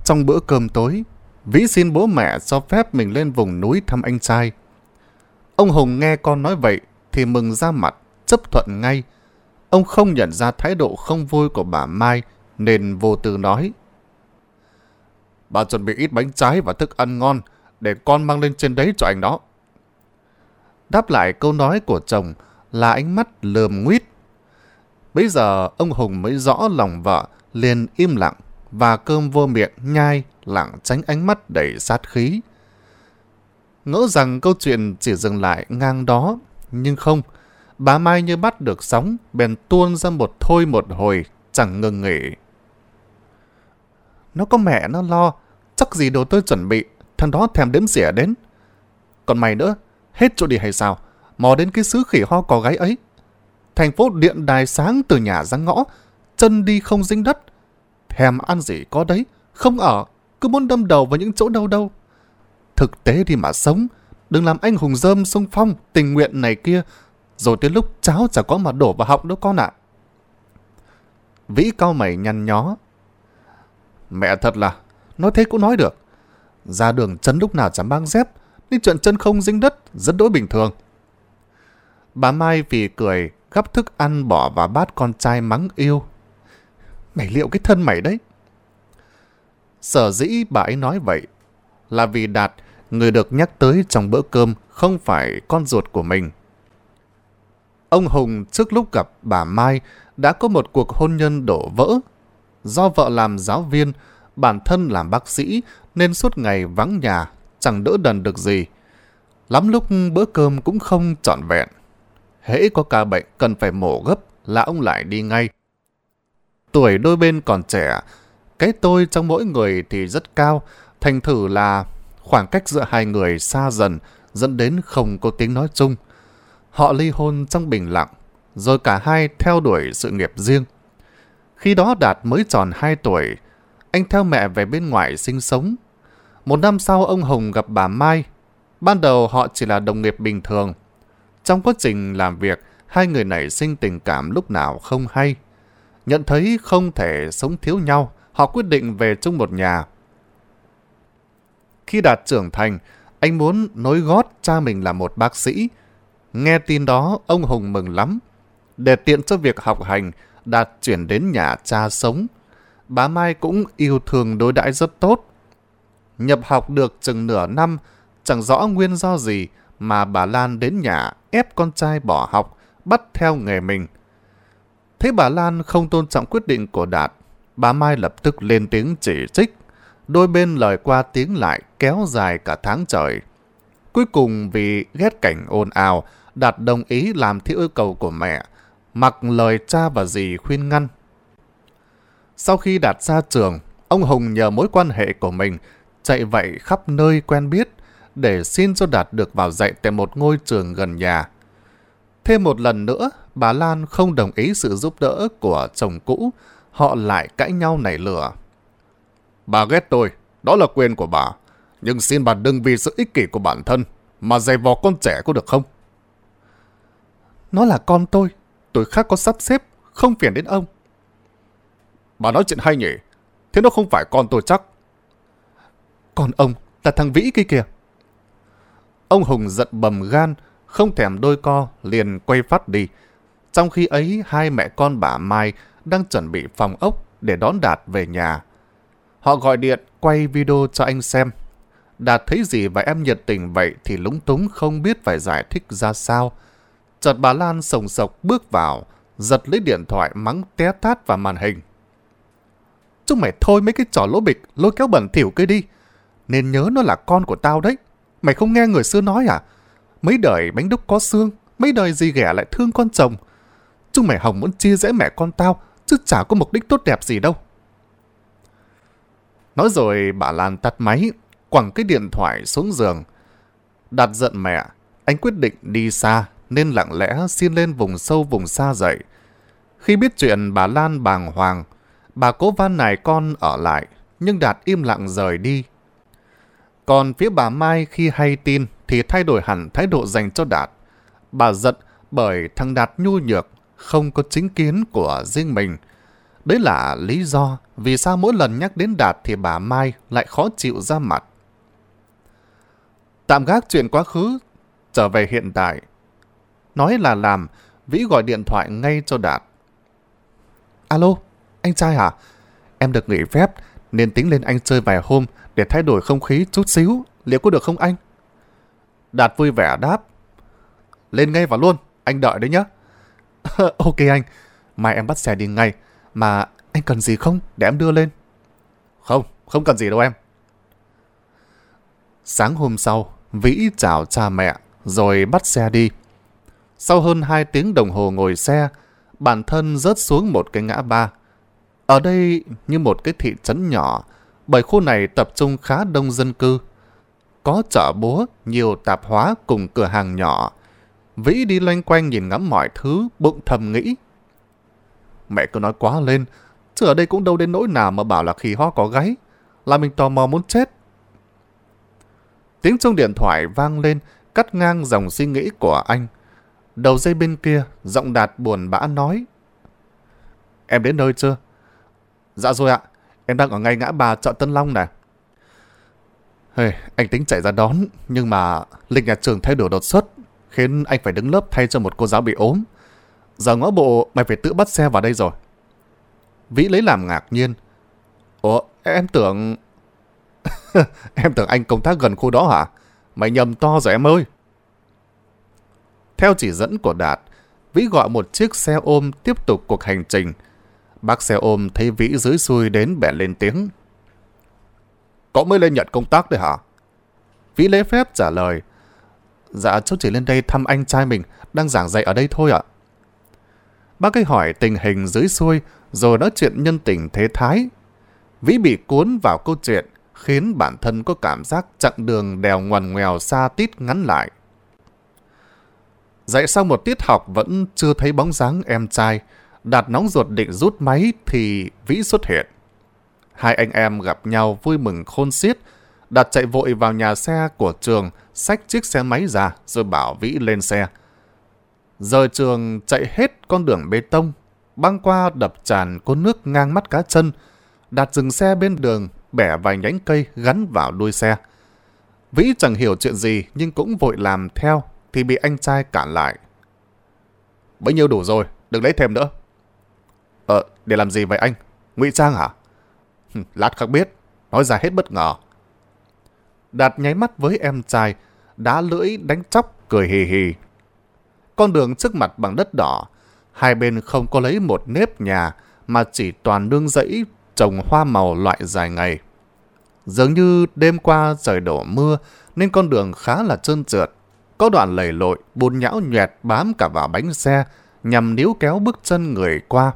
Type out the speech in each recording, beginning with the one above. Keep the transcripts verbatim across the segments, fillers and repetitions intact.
Trong bữa cơm tối, Vĩ xin bố mẹ cho phép mình lên vùng núi thăm anh trai. Ông Hùng nghe con nói vậy thì mừng ra mặt, chấp thuận ngay. Ông không nhận ra thái độ không vui của bà Mai nên vô tư nói: "Bà chuẩn bị ít bánh trái và thức ăn ngon để con mang lên trên đấy cho anh đó." Đáp lại câu nói của chồng là ánh mắt lườm nguýt. Bây giờ ông Hùng mới rõ lòng vợ, liền im lặng và cơm vô miệng nhai lảng tránh ánh mắt đầy sát khí. Ngỡ rằng câu chuyện chỉ dừng lại ngang đó, nhưng không. Bà Mai như bắt được sóng, bèn tuôn ra một thôi một hồi, chẳng ngừng nghỉ. "Nó có mẹ nó lo, chắc gì đồ tôi chuẩn bị, thằng đó thèm đếm xỉa đến. Còn mày nữa, hết chỗ đi hay sao? Mò đến cái xứ khỉ ho cò gáy ấy. Thành phố điện đài sáng từ nhà ra ngõ, chân đi không dính đất. Thèm ăn gì có đấy, không ở, cứ muốn đâm đầu vào những chỗ đâu đâu. Thực tế đi mà sống, đừng làm anh hùng rơm xung phong, tình nguyện này kia, rồi tới lúc cháo chả có mà đổ vào họng đâu con ạ." Vĩ cau mày nhăn nhó: "Mẹ thật là, nói thế cũng nói được. Ra đường chân lúc nào chẳng mang dép, nên chuyện chân không dính đất rất đỗi bình thường." Bà Mai vì cười, gắp thức ăn bỏ vào bát con trai mắng yêu: "Mày liệu cái thân mày đấy." Sở dĩ bà ấy nói vậy là vì Đạt, người được nhắc tới trong bữa cơm, không phải con ruột của mình. Ông Hùng trước lúc gặp bà Mai đã có một cuộc hôn nhân đổ vỡ. Do vợ làm giáo viên, bản thân làm bác sĩ nên suốt ngày vắng nhà, chẳng đỡ đần được gì. Lắm lúc bữa cơm cũng không trọn vẹn. Hễ có ca bệnh cần phải mổ gấp là ông lại đi ngay. Tuổi đôi bên còn trẻ, cái tôi trong mỗi người thì rất cao, thành thử là khoảng cách giữa hai người xa dần, dẫn đến không có tiếng nói chung. Họ ly hôn trong bình lặng, rồi cả hai theo đuổi sự nghiệp riêng. Khi đó Đạt mới tròn hai tuổi, anh theo mẹ về bên ngoài sinh sống. Một năm sau ông Hùng gặp bà Mai. Ban đầu họ chỉ là đồng nghiệp bình thường. Trong quá trình làm việc, hai người nảy sinh tình cảm lúc nào không hay. Nhận thấy không thể sống thiếu nhau, họ quyết định về chung một nhà. Khi Đạt trưởng thành, anh muốn nối gót cha mình là một bác sĩ. Nghe tin đó, ông Hùng mừng lắm. Để tiện cho việc học hành, Đạt chuyển đến nhà cha sống. Bà Mai cũng yêu thương đối đãi rất tốt. Nhập học được chừng nửa năm, chẳng rõ nguyên do gì mà bà Lan đến nhà ép con trai bỏ học, bắt theo nghề mình. Thế bà Lan không tôn trọng quyết định của Đạt, bà Mai lập tức lên tiếng chỉ trích. Đôi bên lời qua tiếng lại kéo dài cả tháng trời. Cuối cùng vì ghét cảnh ồn ào, Đạt đồng ý làm theo yêu cầu của mẹ, mặc lời cha và dì khuyên ngăn. Sau khi Đạt ra trường, ông Hùng nhờ mối quan hệ của mình chạy vậy khắp nơi quen biết để xin cho Đạt được vào dạy tại một ngôi trường gần nhà. Thêm một lần nữa, bà Lan không đồng ý sự giúp đỡ của chồng cũ, họ lại cãi nhau nảy lửa. "Bà ghét tôi, đó là quyền của bà, nhưng xin bà đừng vì sự ích kỷ của bản thân mà giày vò con trẻ có được không?" "Nó là con tôi, tôi khác có sắp xếp, không phiền đến ông." "Bà nói chuyện hay nhỉ, thế nó không phải con tôi chắc." "Còn ông là thằng Vĩ kia kìa." Ông Hùng giận bầm gan, không thèm đôi co, liền quay phát đi. Trong khi ấy, hai mẹ con bà Mai đang chuẩn bị phòng ốc để đón Đạt về nhà. Họ gọi điện, quay video cho anh xem. Đạt thấy dì và em nhiệt tình vậy thì lúng túng không biết phải giải thích ra sao. Chợt bà Lan sồng sộc bước vào, giật lấy điện thoại mắng té tát vào màn hình. "Chúng mày thôi mấy cái trò lỗ bịch, lôi kéo bẩn thỉu kia đi. Nên nhớ nó là con của tao đấy. Mày không nghe người xưa nói à? Mấy đời bánh đúc có xương, mấy đời dì ghẻ lại thương con chồng. Chúng mày hòng muốn chia rẽ mẹ con tao, chứ chả có mục đích tốt đẹp gì đâu." Nói rồi bà Lan tắt máy, quẳng cái điện thoại xuống giường. Đạt giận mẹ, anh quyết định đi xa, nên lặng lẽ xin lên vùng sâu vùng xa dậy. Khi biết chuyện, bà Lan bàng hoàng. Bà cố van nài con ở lại, nhưng Đạt im lặng rời đi. Còn phía bà Mai khi hay tin thì thay đổi hẳn thái độ dành cho Đạt. Bà giận bởi thằng Đạt nhu nhược, không có chính kiến của riêng mình. Đấy là lý do vì sao mỗi lần nhắc đến Đạt thì bà Mai lại khó chịu ra mặt. Tạm gác chuyện quá khứ, trở về hiện tại. Nói là làm, Vĩ gọi điện thoại ngay cho Đạt. Alo, anh trai hả? Em được nghỉ phép nên tính lên anh chơi vài hôm để thay đổi không khí chút xíu. Liệu có được không anh? Đạt vui vẻ đáp. Lên ngay vào luôn, anh đợi đấy nhá. Ok anh, mai em bắt xe đi ngay. Mà anh cần gì không để em đưa lên? Không, không cần gì đâu em. Sáng hôm sau, Vĩ chào cha mẹ rồi bắt xe đi. Sau hơn hai tiếng đồng hồ ngồi xe, bản thân rớt xuống một cái ngã ba. Ở đây như một cái thị trấn nhỏ, bởi khu này tập trung khá đông dân cư. Có chợ búa, nhiều tạp hóa cùng cửa hàng nhỏ. Vĩ đi loanh quanh nhìn ngắm mọi thứ, bụng thầm nghĩ. Mẹ cứ nói quá lên, chứ ở đây cũng đâu đến nỗi nào mà bảo là khỉ ho có gáy. Là mình tò mò muốn chết. Tiếng chuông điện thoại vang lên, cắt ngang dòng suy nghĩ của anh. Đầu dây bên kia, giọng Đạt buồn bã nói. Em đến nơi chưa? Dạ rồi ạ, em đang ở ngay ngã ba chợ Tân Long này. Hey, anh tính chạy ra đón, nhưng mà lịch nhà trường thay đổi đột xuất, khiến anh phải đứng lớp thay cho một cô giáo bị ốm. Giờ ngõ bộ mày phải tự bắt xe vào đây rồi. Vĩ lấy làm ngạc nhiên. Ủa, em tưởng... em tưởng anh công tác gần khu đó hả? Mày nhầm to rồi em ơi. Theo chỉ dẫn của Đạt, Vĩ gọi một chiếc xe ôm tiếp tục cuộc hành trình. Bác xe ôm thấy Vĩ dưới xuôi đến bèn lên tiếng. Cậu mới lên nhận công tác đấy hả? Vĩ lễ phép trả lời. Dạ cháu chỉ lên đây thăm anh trai mình đang giảng dạy ở đây thôi ạ. Bác ấy hỏi tình hình dưới xuôi rồi nói chuyện nhân tình thế thái. Vĩ bị cuốn vào câu chuyện khiến bản thân có cảm giác chặng đường đèo ngoằn ngoèo xa tít ngắn lại. Dạy sau một tiết học vẫn chưa thấy bóng dáng em trai. Đạt nóng ruột định rút máy thì Vĩ xuất hiện. Hai anh em gặp nhau vui mừng khôn xiết. Đạt chạy vội vào nhà xe của trường, xách chiếc xe máy ra rồi bảo Vĩ lên xe. Rời trường chạy hết con đường bê tông, băng qua đập tràn có nước ngang mắt cá chân. Đạt dừng xe bên đường, bẻ vài nhánh cây gắn vào đuôi xe. Vĩ chẳng hiểu chuyện gì nhưng cũng vội làm theo thì bị anh trai cản lại. Bấy nhiêu đủ rồi, đừng lấy thêm nữa. Ờ, để làm gì vậy anh? Ngụy trang hả? Lát khác biết, nói ra hết bất ngờ. Đạt nháy mắt với em trai, đá lưỡi đánh chóc cười hì hì. Con đường trước mặt bằng đất đỏ, hai bên không có lấy một nếp nhà mà chỉ toàn nương rẫy trồng hoa màu loại dài ngày. Dường như đêm qua trời đổ mưa nên con đường khá là trơn trượt. Có đoạn lầy lội, bùn nhão nhoẹt bám cả vào bánh xe nhằm níu kéo bước chân người qua.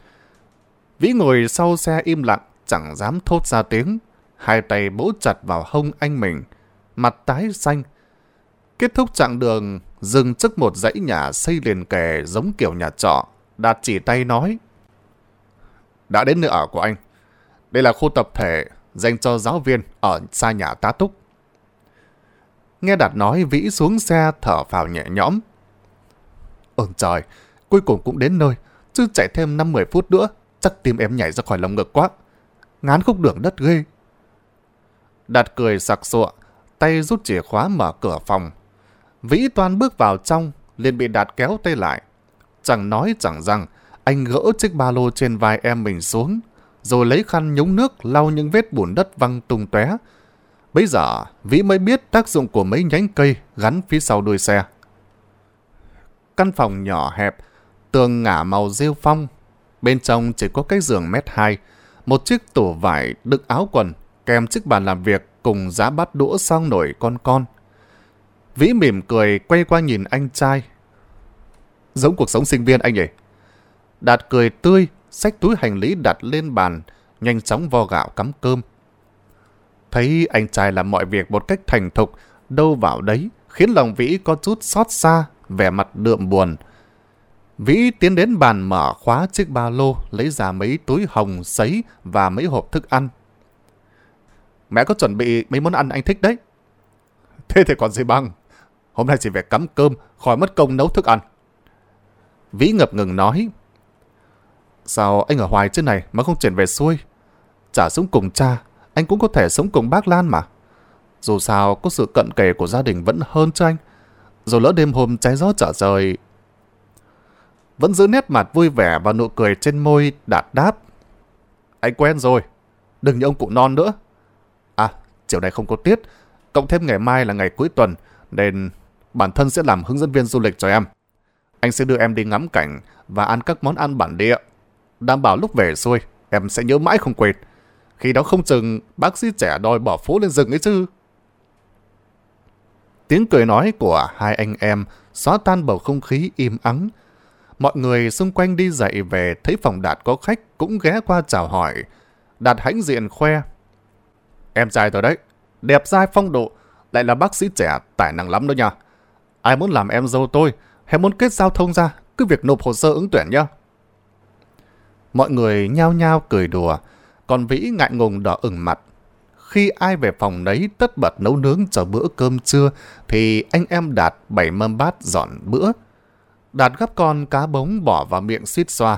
Vĩ ngồi sau xe im lặng, chẳng dám thốt ra tiếng. Hai tay bấu chặt vào hông anh mình, mặt tái xanh. Kết thúc chặng đường, dừng trước một dãy nhà xây liền kề giống kiểu nhà trọ. Đạt chỉ tay nói. Đã đến nơi ở của anh. Đây là khu tập thể dành cho giáo viên ở xa nhà tá túc. Nghe Đạt nói, Vĩ xuống xe thở phào nhẹ nhõm. Ơn trời, cuối cùng cũng đến nơi, chứ chạy thêm năm mười phút nữa, chắc tim em nhảy ra khỏi lồng ngực quá. Ngán khúc đường đất ghê. Đạt cười sặc sụa, tay rút chìa khóa mở cửa phòng. Vĩ toan bước vào trong, liền bị Đạt kéo tay lại. Chẳng nói chẳng rằng, anh gỡ chiếc ba lô trên vai em mình xuống, rồi lấy khăn nhúng nước lau những vết bùn đất văng tung tóe. Bây giờ, Vĩ mới biết tác dụng của mấy nhánh cây gắn phía sau đuôi xe. Căn phòng nhỏ hẹp, tường ngả màu rêu phong. Bên trong chỉ có cái giường mét hai, một chiếc tủ vải đựng áo quần, kèm chiếc bàn làm việc cùng giá bát đũa xong nổi con con. Vĩ mỉm cười quay qua nhìn anh trai. Giống cuộc sống sinh viên anh nhỉ? Đạt cười tươi, xách túi hành lý đặt lên bàn, nhanh chóng vo gạo cắm cơm. Thấy anh trai làm mọi việc một cách thành thục, đâu vào đấy, khiến lòng Vĩ có chút xót xa, vẻ mặt đượm buồn. Vĩ tiến đến bàn mở khóa chiếc ba lô, lấy ra mấy túi hồng, sấy và mấy hộp thức ăn. Mẹ có chuẩn bị mấy món ăn anh thích đấy. Thế thì còn gì bằng. Hôm nay chỉ việc cắm cơm, khỏi mất công nấu thức ăn. Vĩ ngập ngừng nói. Sao anh ở hoài trên này mà không chuyển về xuôi? Chả sống cùng cha, anh cũng có thể sống cùng bác Lan mà. Dù sao có sự cận kề của gia đình vẫn hơn cho anh. Rồi lỡ đêm hôm trái gió trở trời. Vẫn giữ nét mặt vui vẻ và nụ cười trên môi, Đạt đáp. Anh quen rồi, đừng như ông cụ non nữa. À, chiều nay không có tiết, cộng thêm ngày mai là ngày cuối tuần, nên bản thân sẽ làm hướng dẫn viên du lịch cho em. Anh sẽ đưa em đi ngắm cảnh và ăn các món ăn bản địa. Đảm bảo lúc về xuôi, em sẽ nhớ mãi không quên. Khi đó không chừng bác sĩ trẻ đòi bỏ phố lên rừng ấy chứ. Tiếng cười nói của hai anh em xóa tan bầu không khí im ắng. Mọi người xung quanh đi dậy về thấy phòng Đạt có khách cũng ghé qua chào hỏi. Đạt hãnh diện khoe. Em trai tôi đấy, đẹp dai phong độ, lại là bác sĩ trẻ tài năng lắm đó nha. Ai muốn làm em dâu tôi hay muốn kết giao thông ra, cứ việc nộp hồ sơ ứng tuyển nhá. Mọi người nhao nhao cười đùa, còn Vĩ ngại ngùng đỏ ửng mặt. Khi ai về phòng nấy tất bật nấu nướng cho bữa cơm trưa, thì anh em Đạt bày mâm bát dọn bữa. Đạt gắp con cá bống bỏ vào miệng suýt xoa.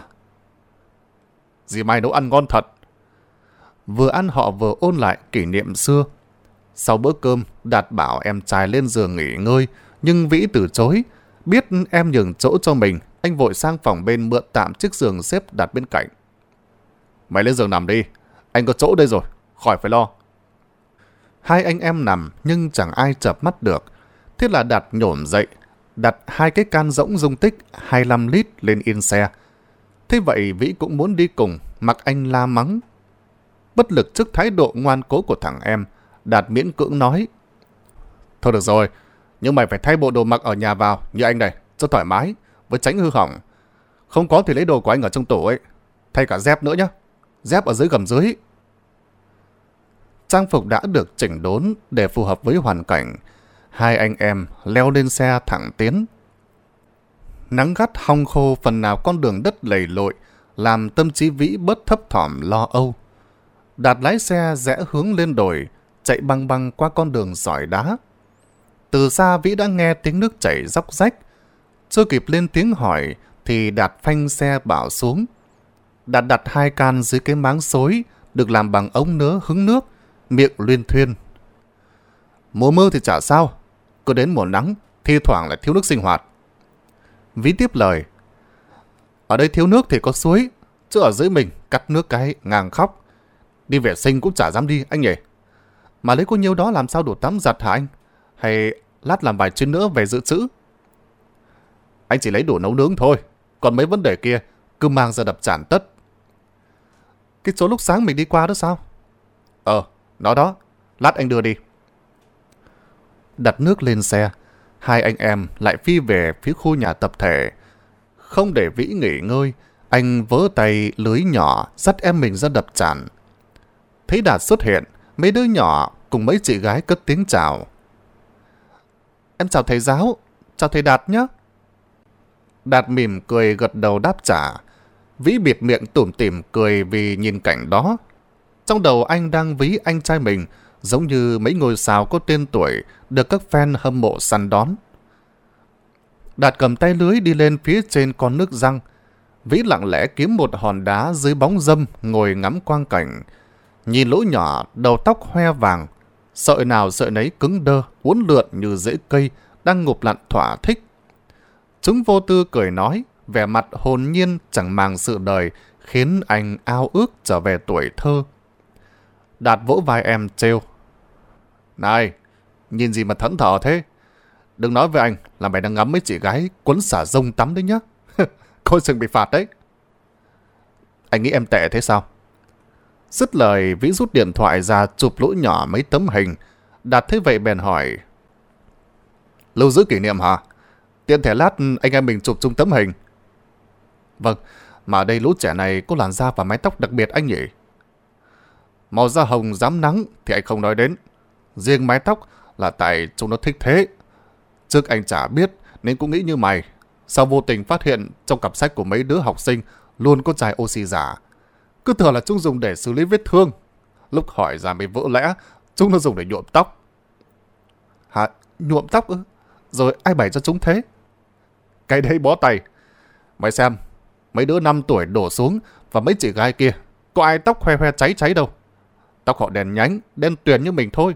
Dì Mai nấu ăn ngon thật. Vừa ăn họ vừa ôn lại kỷ niệm xưa. Sau bữa cơm, Đạt bảo em trai lên giường nghỉ ngơi, nhưng Vĩ từ chối. Biết em nhường chỗ cho mình, anh vội sang phòng bên mượn tạm chiếc giường xếp đặt bên cạnh. Mày lên giường nằm đi, anh có chỗ đây rồi, khỏi phải lo. Hai anh em nằm nhưng chẳng ai chợp mắt được. Thế là Đạt nhổm dậy, đặt hai cái can rỗng dung tích hai mươi lăm lít lên yên xe. Thế vậy Vĩ cũng muốn đi cùng, mặc anh la mắng. Bất lực trước thái độ ngoan cố của thằng em, Đạt miễn cưỡng nói. Thôi được rồi, nhưng mày phải thay bộ đồ mặc ở nhà vào như anh này, cho thoải mái, với tránh hư hỏng. Không có thì lấy đồ của anh ở trong tủ ấy, thay cả dép nữa nhé, dép ở dưới gầm dưới. Trang phục đã được chỉnh đốn để phù hợp với hoàn cảnh. Hai anh em leo lên xe thẳng tiến. Nắng gắt hong khô phần nào con đường đất lầy lội, làm tâm trí Vĩ bớt thấp thỏm lo âu. Đạt lái xe rẽ hướng lên đồi, chạy băng băng qua con đường sỏi đá. Từ xa Vĩ đã nghe tiếng nước chảy róc rách. Chưa kịp lên tiếng hỏi thì Đạt phanh xe bảo xuống. Đạt đặt hai can dưới cái máng xối được làm bằng ống nứa hứng nước, miệng luyên thuyên. Mùa mưa thì chả sao, cứ đến mùa nắng thi thoảng lại thiếu nước sinh hoạt. Vĩ tiếp lời. Ở đây thiếu nước thì có suối, chứ ở dưới mình cắt nước cái ngang khóc. Đi vệ sinh cũng chả dám đi anh nhỉ. Mà lấy có nhiêu đó làm sao đủ tắm giặt hả anh? Hay lát làm vài chuyến nữa về dự trữ? Anh chỉ lấy đủ nấu nướng thôi, còn mấy vấn đề kia cứ mang ra đập tràn tất. Cái chỗ lúc sáng mình đi qua đó sao? Ờ, nó đó, lát anh đưa đi. Đặt nước lên xe, hai anh em lại phi về phía khu nhà tập thể. Không để Vĩ nghỉ ngơi, anh vớ tay lưới nhỏ dắt em mình ra đập tràn. Thấy Đạt xuất hiện, mấy đứa nhỏ cùng mấy chị gái cất tiếng chào. Em chào thầy giáo, chào thầy Đạt nhé. Đạt mỉm cười gật đầu đáp trả. Vĩ bịt miệng tủm tỉm cười vì nhìn cảnh đó. Trong đầu anh đang ví anh trai mình giống như mấy ngôi sao có tên tuổi được các fan hâm mộ săn đón. Đạt cầm tay lưới đi lên phía trên con nước răng. Vĩ lặng lẽ kiếm một hòn đá dưới bóng râm ngồi ngắm quang cảnh. Nhìn lũ nhỏ đầu tóc hoe vàng, sợi nào sợi nấy cứng đơ, uốn lượn như rễ cây đang ngụp lặn thỏa thích. Chúng vô tư cười nói, vẻ mặt hồn nhiên chẳng màng sự đời, khiến anh ao ước trở về tuổi thơ. Đạt vỗ vai em trêu. Này, nhìn gì mà thẫn thờ thế? Đừng nói với anh là mày đang ngắm mấy chị gái quấn xả rông tắm đấy nhá. Coi chừng bị phạt đấy. Anh nghĩ em tệ thế sao? Dứt lời, Vĩ rút điện thoại ra chụp lũ nhỏ mấy tấm hình. Đạt thấy vậy bèn hỏi. Lưu giữ kỷ niệm hả? Tiện thể lát anh em mình chụp chung tấm hình. Vâng, mà ở đây lũ trẻ này có làn da và mái tóc đặc biệt anh nhỉ? Màu da hồng dám nắng thì anh không nói đến. Riêng mái tóc là tại chúng nó thích thế. Trước anh chả biết nên cũng nghĩ như mày. Sao vô tình phát hiện trong cặp sách của mấy đứa học sinh luôn có chai oxy giả. Cứ tưởng là chúng dùng để xử lý vết thương. Lúc hỏi ra mới vỡ lẽ chúng nó dùng để nhuộm tóc. Hả? Nhuộm tóc ư? Rồi ai bày cho chúng thế? Cái đấy bó tay. Mày xem, Mấy đứa năm tuổi đổ xuống và mấy chị gái kia, có ai tóc hoe hoe cháy cháy đâu. Tóc họ đen nhánh, đen tuyền như mình thôi.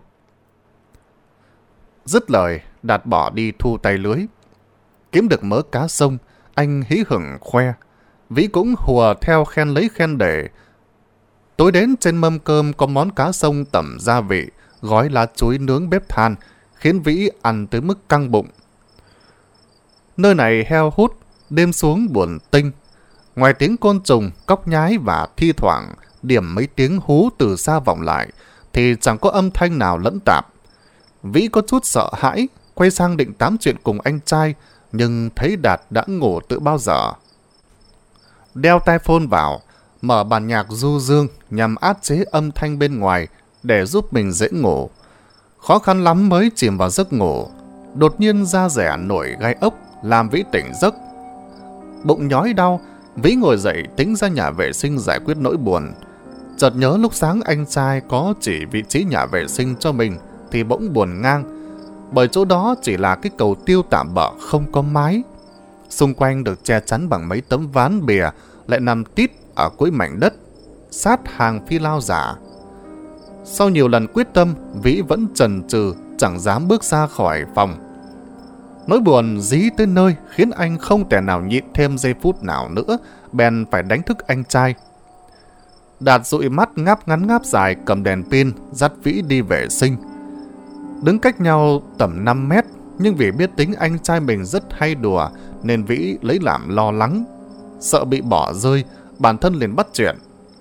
Dứt lời, Đạt bỏ đi thu tay lưới. Kiếm được mớ cá sông, anh hí hửng khoe. Vĩ cũng hùa theo khen lấy khen để. Tối đến trên mâm cơm có món cá sông tẩm gia vị, gói lá chuối nướng bếp than, khiến Vĩ ăn tới mức căng bụng. Nơi này heo hút, đêm xuống buồn tinh. Ngoài tiếng côn trùng, cóc nhái và thi thoảng điểm mấy tiếng hú từ xa vọng lại, thì chẳng có âm thanh nào lẫn tạp. Vĩ có chút sợ hãi, quay sang định tám chuyện cùng anh trai, nhưng thấy Đạt đã ngủ từ bao giờ. Đeo tai phone vào, mở bản nhạc du dương nhằm áp chế âm thanh bên ngoài để giúp mình dễ ngủ. Khó khăn lắm mới chìm vào giấc ngủ. Đột nhiên da rẻ nổi gai ốc làm Vĩ tỉnh giấc. Bụng nhói đau, Vĩ ngồi dậy tính ra nhà vệ sinh giải quyết nỗi buồn. Chợt nhớ lúc sáng anh trai có chỉ vị trí nhà vệ sinh cho mình thì bỗng buồn ngang, bởi chỗ đó chỉ là cái cầu tiêu tạm bợ không có mái. Xung quanh được che chắn bằng mấy tấm ván bìa lại nằm tít ở cuối mảnh đất, sát hàng phi lao giả. Sau nhiều lần quyết tâm, Vĩ vẫn chần chừ chẳng dám bước ra khỏi phòng. Nỗi buồn dí tới nơi khiến anh không thể nào nhịn thêm giây phút nào nữa, bèn phải đánh thức anh trai. Đạt dụi mắt ngáp ngắn ngáp dài cầm đèn pin dắt Vĩ đi vệ sinh. Đứng cách nhau tầm năm mét, nhưng vì biết tính anh trai mình rất hay đùa nên Vĩ lấy làm lo lắng. Sợ bị bỏ rơi, bản thân liền bắt chuyện.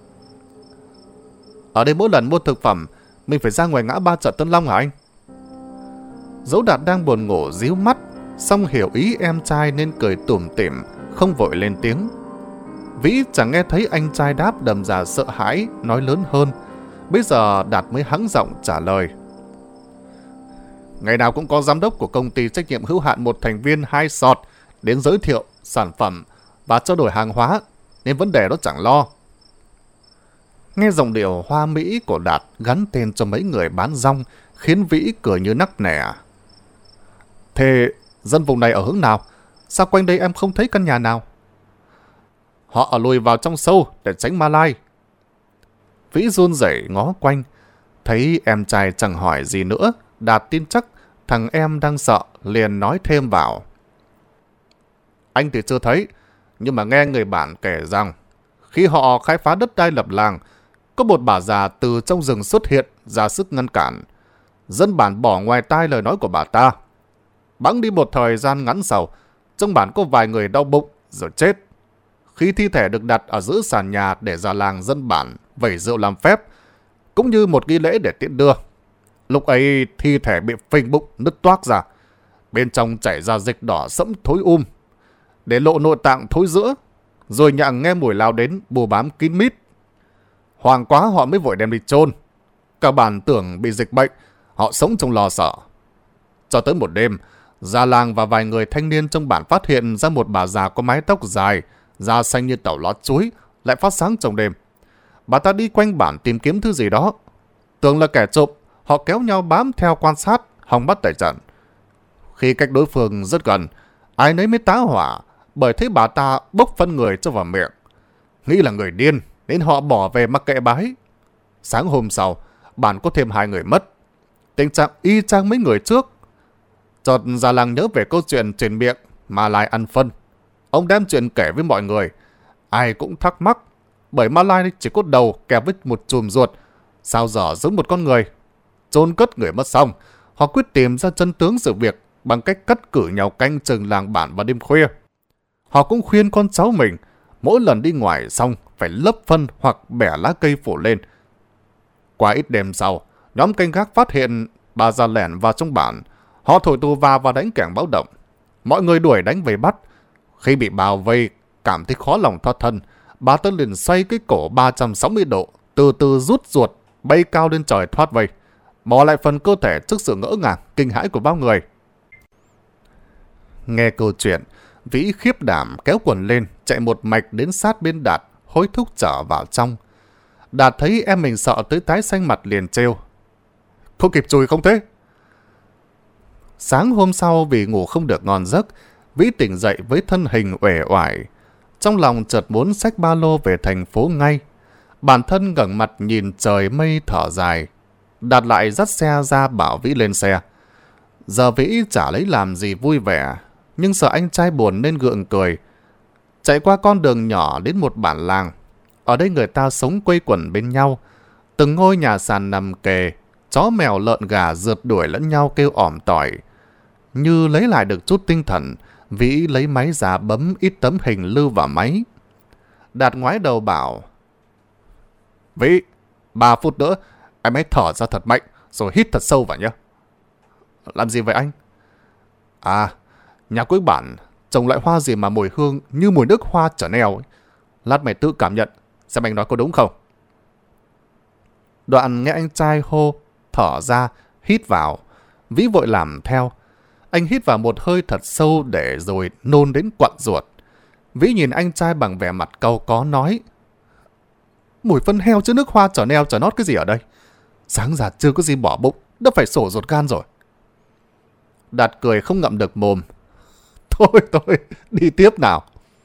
Ở đây mỗi lần mua thực phẩm, mình phải ra ngoài ngã ba chợ Tân Long hả anh? Dẫu Đạt đang buồn ngủ díu mắt, song hiểu ý em trai nên cười tủm tỉm, không vội lên tiếng. Vĩ chẳng nghe thấy anh trai đáp đầm ra sợ hãi, nói lớn hơn. Bây giờ Đạt mới hắng giọng trả lời. Ngày nào cũng có giám đốc của công ty trách nhiệm hữu hạn một thành viên hai sọt đến giới thiệu sản phẩm và trao đổi hàng hóa, nên vấn đề đó chẳng lo. Nghe giọng điệu hoa mỹ của Đạt gắn tên cho mấy người bán rong khiến Vĩ cười như nắc nẻ. Thế dân vùng này ở hướng nào? Sao quanh đây em không thấy căn nhà nào? Họ ở lùi vào trong sâu để tránh ma lai. Vĩ run rẩy ngó quanh, thấy em trai chẳng hỏi gì nữa. Đạt tin chắc thằng em đang sợ, liền nói thêm vào. Anh thì chưa thấy, nhưng mà nghe người bản kể rằng khi họ khai phá đất đai lập làng, có một bà già từ trong rừng xuất hiện ra sức ngăn cản. Dân bản bỏ ngoài tai lời nói của bà ta. Bẵng đi một thời gian ngắn sau, trong bản có vài người đau bụng rồi chết. Khi thi thể được đặt ở giữa sàn nhà để già làng dân bản vẩy rượu làm phép, cũng như một nghi lễ để tiễn đưa. Lúc ấy thi thể bị phình bụng nứt toác ra, bên trong chảy ra dịch đỏ sẫm thối um, để lộ nội tạng thối rữa, rồi nhặng nghe mùi lao đến bù bám kín mít. Hoảng quá họ mới vội đem đi chôn. Cả bản tưởng bị dịch bệnh, họ sống trong lo sợ. Cho tới một đêm, già làng và vài người thanh niên trong bản phát hiện ra một bà già có mái tóc dài, da xanh như tàu lót chuối, lại phát sáng trong đêm. Bà ta đi quanh bản tìm kiếm thứ gì đó. Tưởng là kẻ trộm, họ kéo nhau bám theo quan sát, hòng bắt tại trận. Khi cách đối phương rất gần, ai nấy mới tá hỏa, bởi thấy bà ta bốc phân người cho vào miệng. Nghĩ là người điên, nên họ bỏ về mặc kệ bái. Sáng hôm sau, bản có thêm hai người mất. Tình trạng y chang mấy người trước. Chợt già làng nhớ về câu chuyện trên miệng Ma Lai ăn phân. Ông đem chuyện kể với mọi người. Ai cũng thắc mắc, bởi Ma Lai chỉ có đầu kèm với một chùm ruột, sao giờ giống một con người. Chôn cất người mất xong, họ quyết tìm ra chân tướng sự việc bằng cách cắt cử nhau canh chừng làng bản vào đêm khuya. Họ cũng khuyên con cháu mình mỗi lần đi ngoài xong phải lấp phân hoặc bẻ lá cây phủ lên. Qua ít đêm sau, nhóm canh gác phát hiện bà già lẻn vào trong bản. Họ thổi tù vào và đánh kẻng báo động. Mọi người đuổi đánh về bắt. Khi bị bao vây, cảm thấy khó lòng thoát thân, bà ta liền xoay cái cổ ba trăm sáu mươi độ, từ từ rút ruột, bay cao lên trời thoát vây, bỏ lại phần cơ thể trước sự ngỡ ngàng, kinh hãi của bao người. Nghe câu chuyện, Vĩ khiếp đảm kéo quần lên, chạy một mạch đến sát bên Đạt, hối thúc trở vào trong. Đạt thấy em mình sợ tới tái xanh mặt liền trêu. Có kịp chùi không thế? Sáng hôm sau vì ngủ không được ngon giấc, Vĩ tỉnh dậy với thân hình uể oải. Trong lòng chợt muốn xách ba lô về thành phố ngay. Bản thân ngẩng mặt nhìn trời mây thở dài. Đạt lại dắt xe ra bảo Vĩ lên xe. Giờ Vĩ chả lấy làm gì vui vẻ, nhưng sợ anh trai buồn nên gượng cười. Chạy qua con đường nhỏ đến một bản làng. Ở đây người ta sống quây quần bên nhau. Từng ngôi nhà sàn nằm kề, chó mèo lợn gà rượt đuổi lẫn nhau kêu ỏm tỏi. Như lấy lại được chút tinh thần, Vĩ lấy máy ra bấm ít tấm hình lưu vào máy. Đạt ngoái đầu bảo: Vĩ, ba phút nữa, em hãy thở ra thật mạnh, rồi hít thật sâu vào nhé. Làm gì vậy anh? À, nhà cuối bản trồng loại hoa gì mà mùi hương như mùi nước hoa trở neo ấy. Lát mày tự cảm nhận, xem anh nói có đúng không. Đoạn nghe anh trai hô, thở ra, hít vào. Vĩ vội làm theo. Anh hít vào một hơi thật sâu để rồi nôn đến quặn ruột. Vĩ nhìn anh trai bằng vẻ mặt cau có nói: Mùi phân heo chứ nước hoa trở neo trở nót cái gì ở đây? Sáng ra chưa có gì bỏ bụng, đã phải sổ ruột gan rồi. Đạt cười không ngậm được mồm. Thôi thôi, đi tiếp nào.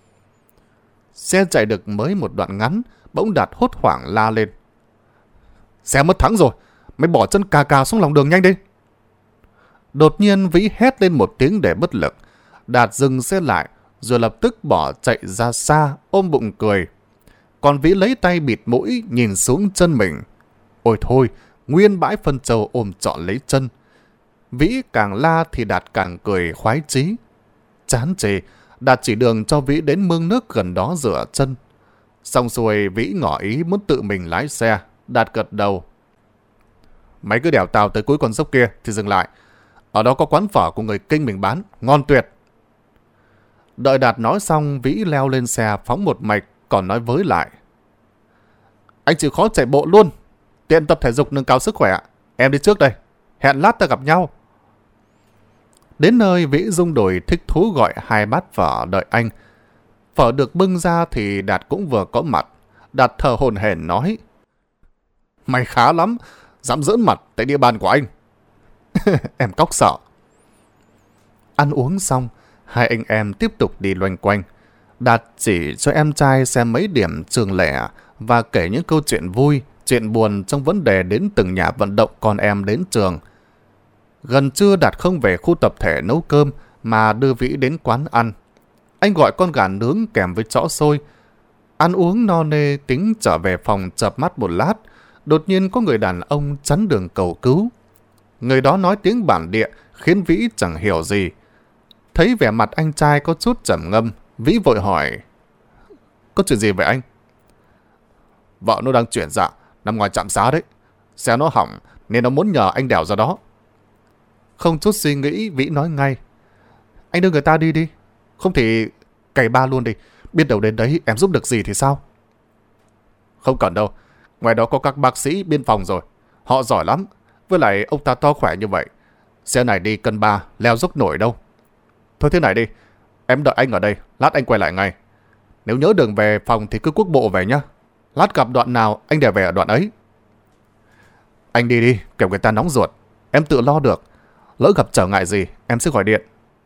Xe chạy được mới một đoạn ngắn, bỗng Đạt hốt hoảng la lên: Xe mất thắng rồi, mày bỏ chân cà cà xuống lòng đường nhanh đi. Đột nhiên Vĩ hét lên một tiếng để bất lực. Đạt dừng xe lại, rồi lập tức bỏ chạy ra xa, ôm bụng cười. Còn Vĩ lấy tay bịt mũi, nhìn xuống chân mình. Ôi thôi, nguyên bãi phân trâu ôm trọn lấy chân. Vĩ càng la thì Đạt càng cười khoái chí. Chán chê, Đạt chỉ đường cho Vĩ đến mương nước gần đó rửa chân. Xong xuôi Vĩ ngỏ ý muốn tự mình lái xe. Đạt gật đầu. Mày cứ đèo tàu tới cuối con dốc kia thì dừng lại. Ở đó có quán phở của người Kinh mình bán, ngon tuyệt. Đợi Đạt nói xong, Vĩ leo lên xe phóng một mạch, còn nói với lại: Anh chịu khó chạy bộ luôn, tiện tập thể dục nâng cao sức khỏe. Em đi trước đây, hẹn lát ta gặp nhau. Đến nơi, Vĩ rung đùi thích thú gọi hai bát phở đợi anh. Phở được bưng ra thì Đạt cũng vừa có mặt. Đạt thở hổn hển nói: Mày khá lắm, dám giỡn mặt tại địa bàn của anh. Em cóc sợ. Ăn uống xong, hai anh em tiếp tục đi loanh quanh. Đạt chỉ cho em trai xem mấy điểm trường lẻ và kể những câu chuyện vui, chuyện buồn trong vấn đề đến từng nhà vận động con em đến trường. Gần trưa Đạt không về khu tập thể nấu cơm mà đưa Vĩ đến quán ăn. Anh gọi con gà nướng kèm với chõ xôi. Ăn uống no nê tính trở về phòng chợp mắt một lát. Đột nhiên có người đàn ông chắn đường cầu cứu. Người đó nói tiếng bản địa khiến Vĩ chẳng hiểu gì. Thấy vẻ mặt anh trai có chút trầm ngâm, Vĩ vội hỏi: Có chuyện gì vậy anh? Vợ nó đang chuyển dạ, nằm ngoài trạm xá đấy. Xe nó hỏng nên nó muốn nhờ anh đèo ra đó. Không chút suy nghĩ, Vĩ nói ngay: Anh đưa người ta đi đi. Không thì cày ba luôn đi. Biết đâu đến đấy em giúp được gì thì sao? Không cần đâu. Ngoài đó có các bác sĩ biên phòng rồi. Họ giỏi lắm. Với lại ông ta to khỏe như vậy, xe này đi cân ba, leo dốc nổi đâu. Thôi thế này đi, em đợi anh ở đây, lát anh quay lại ngay. Nếu nhớ đường về phòng thì cứ quốc bộ về nhá. Lát gặp đoạn nào anh để về ở đoạn ấy. Anh đi đi, kiểu người ta nóng ruột. Em tự lo được. Lỡ gặp trở ngại gì, em sẽ gọi điện.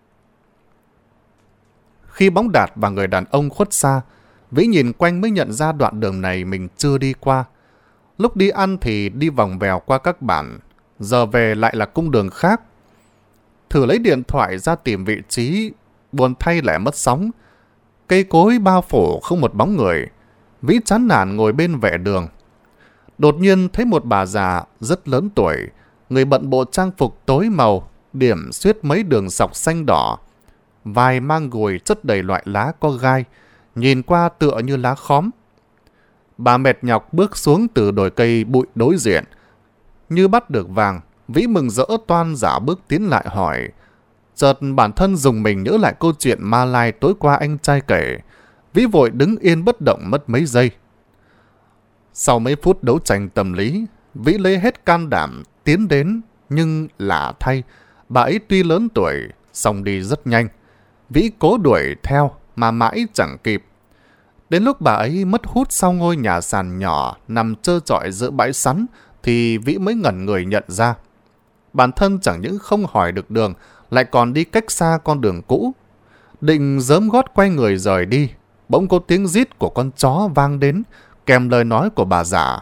Khi bóng Đạt và người đàn ông khuất xa, Vĩ nhìn quanh mới nhận ra đoạn đường này mình chưa đi qua. Lúc đi ăn thì đi vòng vèo qua các bản, giờ về lại là cung đường khác. Thử lấy điện thoại ra tìm vị trí, buồn thay lại mất sóng. Cây cối bao phủ không một bóng người. Vĩ chán nản ngồi bên vệ đường. Đột nhiên thấy một bà già rất lớn tuổi, người bận bộ trang phục tối màu, điểm xuyết mấy đường sọc xanh đỏ. Vai mang gùi chất đầy loại lá có gai, nhìn qua tựa như lá khóm. Bà mệt nhọc bước xuống từ đồi cây bụi đối diện. Như bắt được vàng, Vĩ mừng rỡ toan giả bước tiến lại hỏi. Chợt bản thân dùng mình nhớ lại câu chuyện ma lai tối qua anh trai kể. Vĩ vội đứng yên bất động mất mấy giây. Sau mấy phút đấu tranh tâm lý, Vĩ lấy hết can đảm tiến đến. Nhưng lạ thay, bà ấy tuy lớn tuổi, song đi rất nhanh. Vĩ cố đuổi theo mà mãi chẳng kịp. Đến lúc bà ấy mất hút sau ngôi nhà sàn nhỏ nằm trơ trọi giữa bãi sắn thì Vĩ mới ngẩn người nhận ra. Bản thân chẳng những không hỏi được đường, lại còn đi cách xa con đường cũ. Định giớm gót quay người rời đi, bỗng có tiếng rít của con chó vang đến, kèm lời nói của bà già.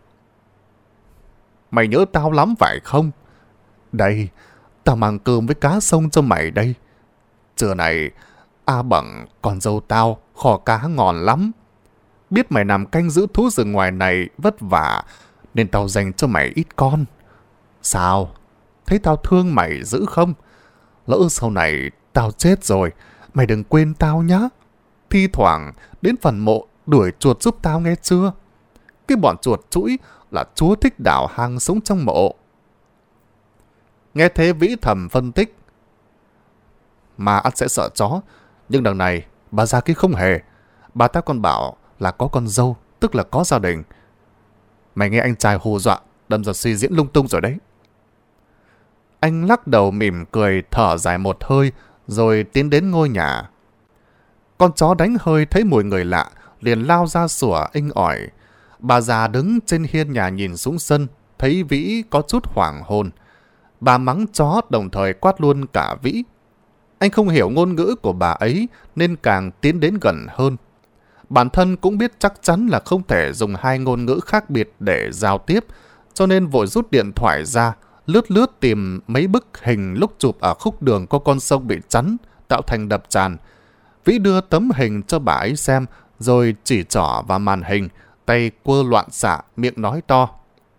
Mày nhớ tao lắm phải không? Đây, tao mang cơm với cá sông cho mày đây. Trưa này, A Bằng, con dâu tao, kho cá ngon lắm. Biết mày nằm canh giữ thú rừng ngoài này vất vả, nên tao dành cho mày ít con. Sao? Thấy tao thương mày dữ không? Lỡ sau này tao chết rồi, mày đừng quên tao nhá. Thi thoảng đến phần mộ đuổi chuột giúp tao nghe chưa? Cái bọn chuột chũi là chúa thích đào hang sống trong mộ. Nghe thế Vĩ thầm phân tích. Mà ắt sẽ sợ chó, nhưng đằng này bà già kia không hề. Bà ta còn bảo là có con dâu, tức là có gia đình. Mày nghe anh trai hù dọa, đâm ra suy diễn lung tung rồi đấy. Anh lắc đầu mỉm cười, thở dài một hơi, rồi tiến đến ngôi nhà. Con chó đánh hơi thấy mùi người lạ, liền lao ra sủa inh ỏi. Bà già đứng trên hiên nhà nhìn xuống sân, thấy Vĩ có chút hoảng hồn. Bà mắng chó đồng thời quát luôn cả Vĩ. Anh không hiểu ngôn ngữ của bà ấy nên càng tiến đến gần hơn. Bản thân cũng biết chắc chắn là không thể dùng hai ngôn ngữ khác biệt để giao tiếp, cho nên vội rút điện thoại ra, lướt lướt tìm mấy bức hình lúc chụp ở khúc đường có con sông bị chắn, tạo thành đập tràn. Vĩ đưa tấm hình cho bà ấy xem, rồi chỉ trỏ vào màn hình, tay quơ loạn xạ, miệng nói to.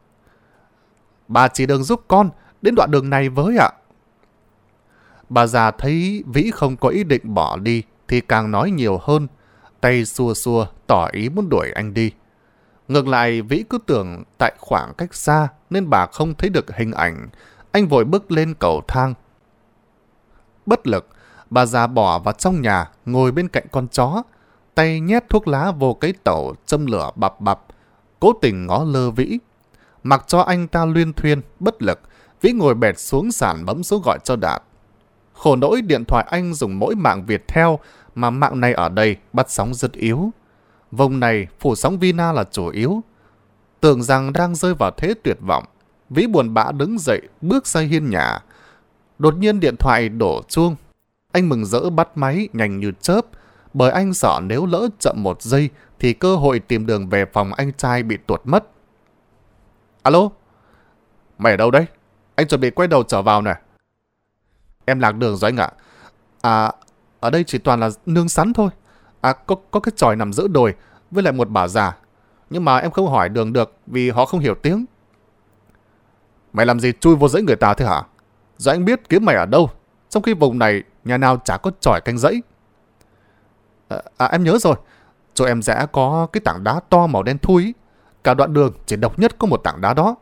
Bà chỉ đường giúp con, đến đoạn đường này với ạ. Bà già thấy Vĩ không có ý định bỏ đi, thì càng nói nhiều hơn, tay xua xua, tỏ ý muốn đuổi anh đi. Ngược lại, Vĩ cứ tưởng tại khoảng cách xa, nên bà không thấy được hình ảnh. Anh vội bước lên cầu thang. Bất lực, bà già bỏ vào trong nhà, ngồi bên cạnh con chó, tay nhét thuốc lá vô cái tẩu, châm lửa bập bập, cố tình ngó lơ Vĩ. Mặc cho anh ta luyên thuyên, bất lực, Vĩ ngồi bệt xuống sàn bấm số gọi cho Đạt. Khổ nỗi điện thoại anh dùng mỗi mạng Viettel, mà mạng này ở đây bắt sóng rất yếu. Vùng này phủ sóng Vina là chủ yếu. Tưởng rằng đang rơi vào thế tuyệt vọng, Vĩ buồn bã đứng dậy bước ra hiên nhà. Đột nhiên điện thoại đổ chuông. Anh mừng rỡ bắt máy nhanh như chớp, bởi anh sợ nếu lỡ chậm một giây thì cơ hội tìm đường về phòng anh trai bị tuột mất. Alo? Mày ở đâu đấy? Anh chuẩn bị quay đầu trở vào nè. Em lạc đường rồi anh ạ. À, ở đây chỉ toàn là nương sắn thôi. À, có, có cái chòi nằm giữa đồi với lại một bà già. Nhưng mà em không hỏi đường được vì họ không hiểu tiếng. Mày làm gì chui vô dãy người ta thế hả? Giờ anh biết kiếm mày ở đâu, trong khi vùng này nhà nào chả có chòi canh dãy. À, à em nhớ rồi. Chỗ em rẽ có cái tảng đá to màu đen thui. Cả đoạn đường chỉ độc nhất có một tảng đá đó.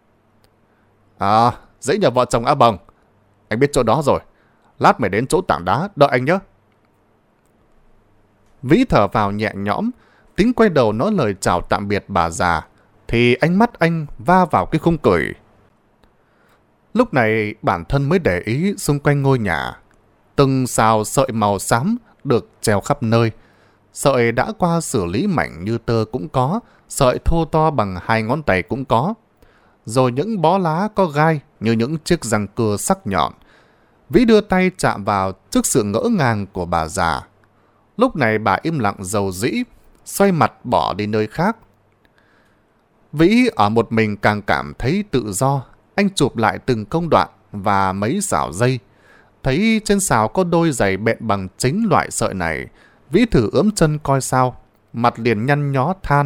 À, dãy nhà vợ chồng A Bằng. Anh biết chỗ đó rồi. Lát mày đến chỗ tảng đá đợi anh nhé. Vĩ thở vào nhẹ nhõm, tính quay đầu nói lời chào tạm biệt bà già, thì ánh mắt anh va vào cái khung cười. Lúc này bản thân mới để ý xung quanh ngôi nhà. Từng xào sợi màu xám được treo khắp nơi. Sợi đã qua xử lý mảnh như tơ cũng có, sợi thô to bằng hai ngón tay cũng có. Rồi những bó lá có gai như những chiếc răng cưa sắc nhọn. Vĩ đưa tay chạm vào trước sự ngỡ ngàng của bà già. Lúc này bà im lặng dầu dĩ, xoay mặt bỏ đi nơi khác. Vĩ ở một mình càng cảm thấy tự do. Anh chụp lại từng công đoạn và mấy xào dây. Thấy trên xào có đôi giày bện bằng chính loại sợi này. Vĩ thử ướm chân coi sao. Mặt liền nhăn nhó than.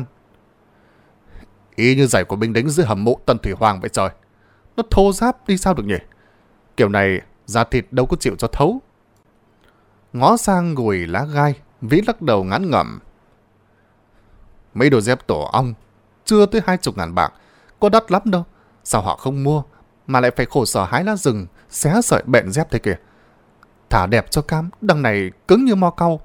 Y như giày của binh lính dưới hầm mộ Tân Thủy Hoàng vậy trời. Nó thô ráp đi sao được nhỉ? Kiểu này da thịt đâu có chịu cho thấu. Ngó sang gùi lá gai, Vĩ lắc đầu ngán ngẩm. Mấy đồ dép tổ ong chưa tới hai chục ngàn bạc, có đắt lắm đâu. Sao họ không mua, mà lại phải khổ sở hái lá rừng, xé sợi bện dép thế kìa. Thả đẹp cho cam, đằng này cứng như mo cau.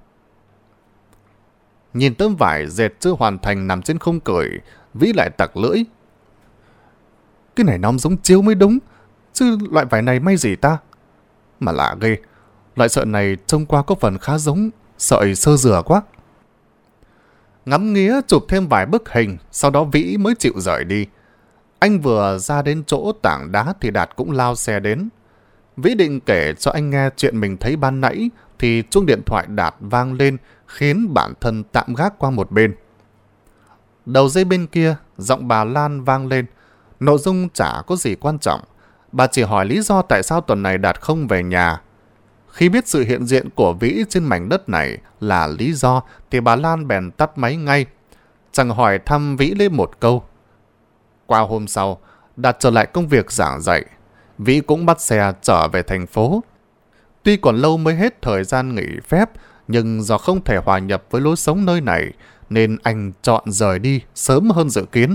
Nhìn tấm vải dệt chưa hoàn thành nằm trên khung cởi, Vĩ lại tặc lưỡi. Cái này nó giống chiếu mới đúng, chứ loại vải này may gì ta? Mà lạ ghê, loại sợi này trông qua có phần khá giống sợi sơ dừa quá. Ngắm nghía chụp thêm vài bức hình, sau đó Vĩ mới chịu rời đi. Anh vừa ra đến chỗ tảng đá thì Đạt cũng lao xe đến. Vĩ định kể cho anh nghe chuyện mình thấy ban nãy, thì chuông điện thoại Đạt vang lên khiến bản thân tạm gác qua một bên. Đầu dây bên kia, giọng bà Lan vang lên. Nội dung chả có gì quan trọng. Bà chỉ hỏi lý do tại sao tuần này Đạt không về nhà. Khi biết sự hiện diện của Vĩ trên mảnh đất này là lý do thì bà Lan bèn tắt máy ngay. Chẳng hỏi thăm Vĩ lên một câu. Qua hôm sau, Đạt trở lại công việc giảng dạy. Vĩ cũng bắt xe trở về thành phố. Tuy còn lâu mới hết thời gian nghỉ phép, nhưng do không thể hòa nhập với lối sống nơi này, nên anh chọn rời đi sớm hơn dự kiến.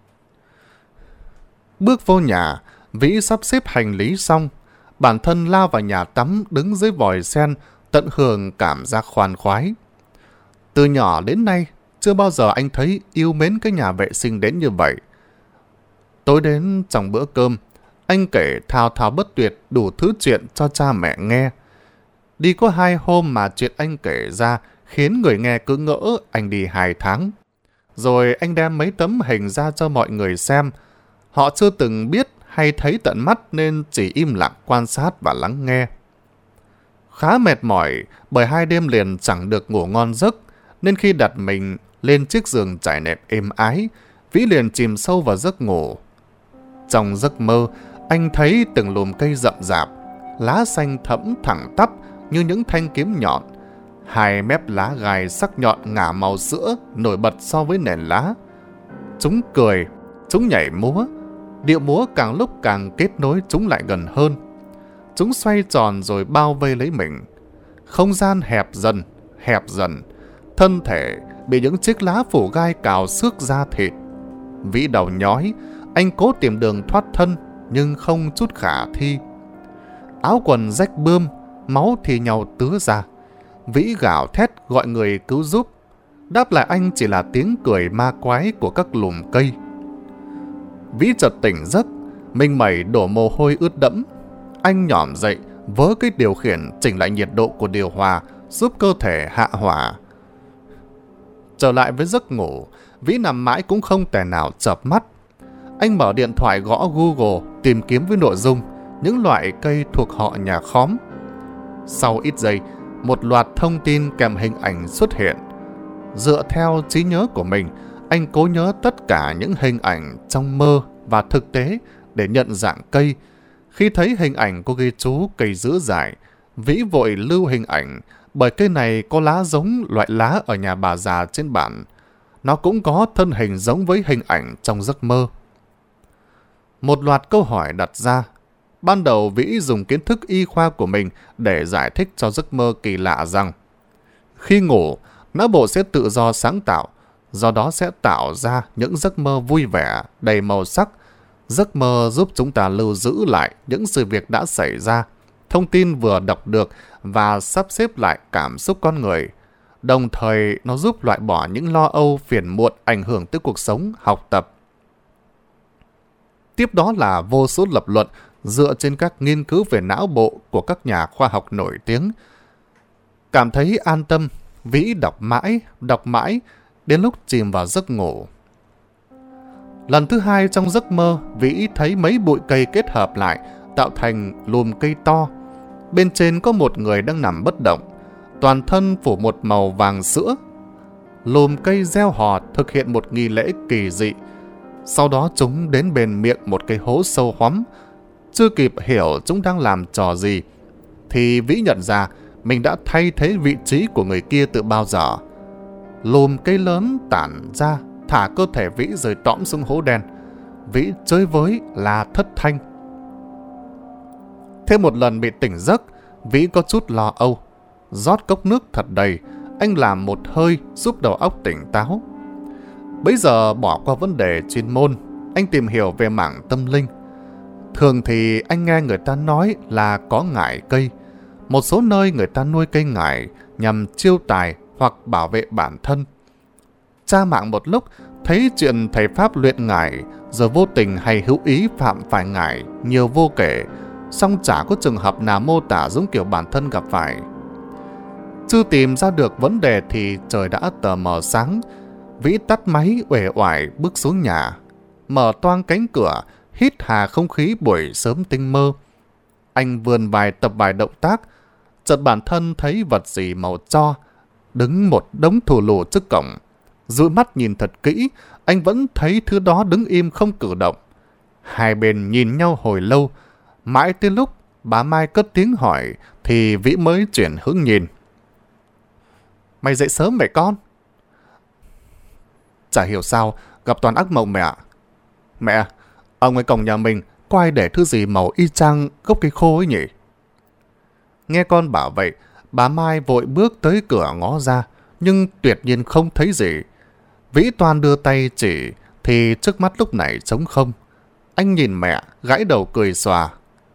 Bước vô nhà, Vĩ sắp xếp hành lý xong. Bản thân lao vào nhà tắm đứng dưới vòi sen, tận hưởng cảm giác khoan khoái. Từ nhỏ đến nay, chưa bao giờ anh thấy yêu mến cái nhà vệ sinh đến như vậy. Tối đến trong bữa cơm, anh kể thao thao bất tuyệt đủ thứ chuyện cho cha mẹ nghe. Đi có hai hôm mà chuyện anh kể ra khiến người nghe cứ ngỡ anh đi hai tháng. Rồi anh đem mấy tấm hình ra cho mọi người xem. Họ chưa từng biết hay thấy tận mắt nên chỉ im lặng quan sát và lắng nghe. Khá mệt mỏi bởi hai đêm liền chẳng được ngủ ngon giấc, nên khi đặt mình lên chiếc giường trải nệm êm ái, Vĩ liền chìm sâu vào giấc ngủ. Trong giấc mơ, anh thấy từng lùm cây rậm rạp, lá xanh thẫm thẳng tắp như những thanh kiếm nhọn. Hai mép lá gai sắc nhọn ngả màu sữa nổi bật so với nền lá. Chúng cười, chúng nhảy múa. Điệu múa càng lúc càng kết nối chúng lại gần hơn. Chúng xoay tròn rồi bao vây lấy mình. Không gian hẹp dần, hẹp dần. Thân thể bị những chiếc lá phủ gai cào xước da thịt. Vĩ đầu nhói, anh cố tìm đường thoát thân nhưng không chút khả thi. Áo quần rách bươm, máu thì nhau tứa ra. Vĩ gào thét gọi người cứu giúp. Đáp lại anh chỉ là tiếng cười ma quái của các lùm cây. Vĩ chợt tỉnh giấc, mình mẩy đổ mồ hôi ướt đẫm. Anh nhỏm dậy, vớ cái điều khiển chỉnh lại nhiệt độ của điều hòa, giúp cơ thể hạ hỏa. Trở lại với giấc ngủ, Vĩ nằm mãi cũng không thể nào chợp mắt. Anh mở điện thoại gõ Google tìm kiếm với nội dung những loại cây thuộc họ nhà khóm. Sau ít giây, một loạt thông tin kèm hình ảnh xuất hiện. Dựa theo trí nhớ của mình, anh cố nhớ tất cả những hình ảnh trong mơ và thực tế để nhận dạng cây. Khi thấy hình ảnh có ghi chú cây dứa dại, Vĩ vội lưu hình ảnh bởi cây này có lá giống loại lá ở nhà bà già trên bản. Nó cũng có thân hình giống với hình ảnh trong giấc mơ. Một loạt câu hỏi đặt ra. Ban đầu Vĩ dùng kiến thức y khoa của mình để giải thích cho giấc mơ kỳ lạ rằng khi ngủ, não bộ sẽ tự do sáng tạo, do đó sẽ tạo ra những giấc mơ vui vẻ, đầy màu sắc. Giấc mơ giúp chúng ta lưu giữ lại những sự việc đã xảy ra, thông tin vừa đọc được và sắp xếp lại cảm xúc con người. Đồng thời, nó giúp loại bỏ những lo âu phiền muộn ảnh hưởng tới cuộc sống, học tập. Tiếp đó là vô số lập luận dựa trên các nghiên cứu về não bộ của các nhà khoa học nổi tiếng. Cảm thấy an tâm, Vĩ đọc mãi, đọc mãi, đến lúc chìm vào giấc ngủ. Lần thứ hai trong giấc mơ, Vĩ thấy mấy bụi cây kết hợp lại, tạo thành lùm cây to. Bên trên có một người đang nằm bất động, toàn thân phủ một màu vàng sữa. Lùm cây reo hò thực hiện một nghi lễ kỳ dị. Sau đó chúng đến bên miệng một cây hố sâu hoắm. Chưa kịp hiểu chúng đang làm trò gì, thì Vĩ nhận ra mình đã thay thế vị trí của người kia từ bao giờ. Lùm cây lớn tản ra, thả cơ thể Vĩ rơi tõm xuống hố đen. Vĩ chơi với là thất thanh. Thêm một lần bị tỉnh giấc, Vĩ có chút lo âu. Rót cốc nước thật đầy, anh làm một hơi giúp đầu óc tỉnh táo. Bấy giờ bỏ qua vấn đề chuyên môn, anh tìm hiểu về mảng tâm linh. Thường thì anh nghe người ta nói là có ngải cây. Một số nơi người ta nuôi cây ngải nhằm chiêu tài hoặc bảo vệ bản thân. Tra mạng một lúc, thấy chuyện thầy Pháp luyện ngải rồi vô tình hay hữu ý phạm phải ngải nhiều vô kể, song chả có trường hợp nào mô tả giống kiểu bản thân gặp phải. Chưa tìm ra được vấn đề thì trời đã tờ mờ sáng. Vĩ tắt máy uể oải bước xuống nhà, mở toang cánh cửa, hít hà không khí buổi sớm tinh mơ. Anh vươn vài tập vài động tác, Chợt bản thân thấy vật gì màu tro, đứng một đống thù lù trước cổng. Dụi mắt nhìn thật kỹ, anh vẫn thấy thứ đó đứng im không cử động. Hai bên nhìn nhau hồi lâu, mãi tới lúc bà Mai cất tiếng hỏi thì Vĩ mới chuyển hướng nhìn. Mày dậy sớm vậy con? Chả hiểu sao, gặp toàn ác mộng mẹ ạ. Mẹ, ở ngoài cổng nhà mình có ai để thứ gì màu y chang gốc cây khô ấy nhỉ? Nghe con bảo vậy, bà Mai vội bước tới cửa ngó ra, nhưng tuyệt nhiên không thấy gì. Vĩ Toan đưa tay chỉ, thì trước mắt lúc này trống không. Anh nhìn mẹ, gãi đầu cười xòa.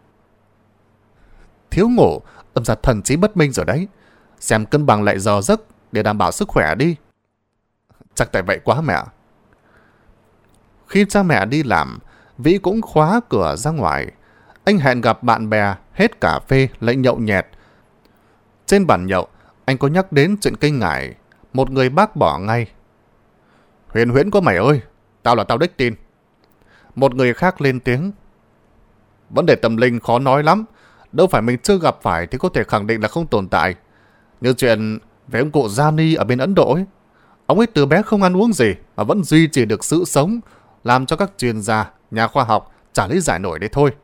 Thiếu ngủ, âm ra thần trí bất minh rồi đấy. Xem cân bằng lại giờ giấc để đảm bảo sức khỏe đi. Chắc tại vậy quá mẹ. Khi cha mẹ đi làm, Vĩ cũng khóa cửa ra ngoài. Anh hẹn gặp bạn bè, hết cà phê lại nhậu nhẹt. Trên bàn nhậu, anh có nhắc đến chuyện cây ngải. Một người bác bỏ ngay. Huyền huyễn có mày ơi, tao là tao đích tin. Một người khác lên tiếng. Vấn đề tâm linh khó nói lắm. Đâu phải mình chưa gặp phải thì có thể khẳng định là không tồn tại. Như chuyện về ông cụ Gianni ở bên Ấn Độ ấy. Ông ấy từ bé không ăn uống gì mà vẫn duy trì được sự sống, làm cho các chuyên gia, nhà khoa học chả lý giải nổi đấy thôi.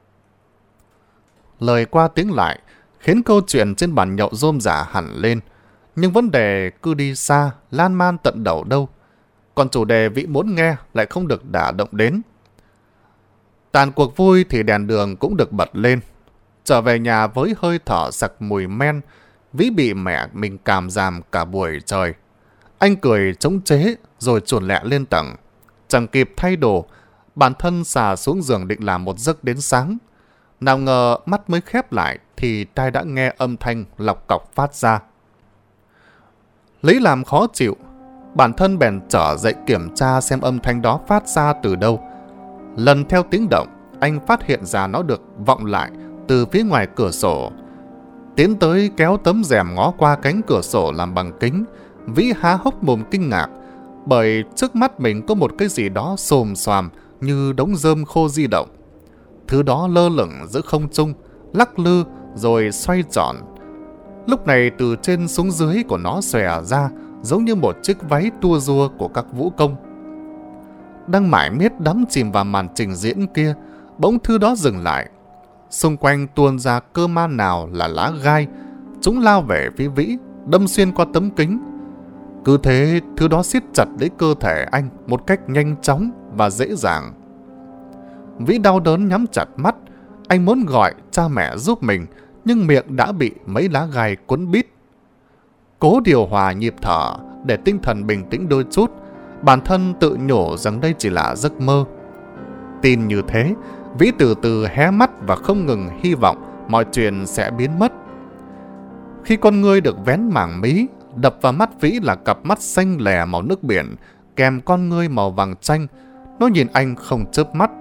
Lời qua tiếng lại khiến câu chuyện trên bàn nhậu rôm rả hẳn lên. Nhưng vấn đề cứ đi xa, lan man tận đầu đâu. Còn chủ đề Vĩ muốn nghe lại không được đả động đến. Tàn cuộc vui thì đèn đường cũng được bật lên. Trở về nhà với hơi thở sặc mùi men, Vĩ bị mẹ mình càm giảm cả buổi trời. Anh cười chống chế rồi chuồn lẹ lên tầng. Chẳng kịp thay đồ, bản thân xà xuống giường định làm một giấc đến sáng. Nào ngờ mắt mới khép lại thì tai đã nghe âm thanh lọc cọc phát ra. Lấy làm khó chịu, bản thân bèn trở dậy kiểm tra xem âm thanh đó phát ra từ đâu. Lần theo tiếng động, anh phát hiện ra nó được vọng lại từ phía ngoài cửa sổ. Tiến tới kéo tấm rèm ngó qua cánh cửa sổ làm bằng kính, Vĩ há hốc mồm kinh ngạc, bởi trước mắt mình có một cái gì đó xồm xoàm như đống rơm khô di động. Thứ đó lơ lửng giữa không trung, lắc lư rồi xoay tròn. Lúc này từ trên xuống dưới của nó xòe ra giống như một chiếc váy tua rua của các vũ công. Đang mải miết đắm chìm vào màn trình diễn kia, bỗng thứ đó dừng lại. Xung quanh tuôn ra cơ man nào là lá gai. Chúng lao về phía Vĩ, đâm xuyên qua tấm kính. Cứ thế, thứ đó siết chặt lấy cơ thể anh một cách nhanh chóng và dễ dàng. Vĩ đau đớn nhắm chặt mắt. Anh muốn gọi cha mẹ giúp mình, nhưng miệng đã bị mấy lá gai quấn bít. Cố điều hòa nhịp thở để tinh thần bình tĩnh đôi chút, bản thân tự nhủ rằng đây chỉ là giấc mơ. Tin như thế, Vĩ từ từ hé mắt và không ngừng hy vọng mọi chuyện sẽ biến mất. Khi con ngươi được vén mảng mí, đập vào mắt Vĩ là cặp mắt xanh lè màu nước biển, kèm con ngươi màu vàng chanh. Nó nhìn anh không chớp mắt.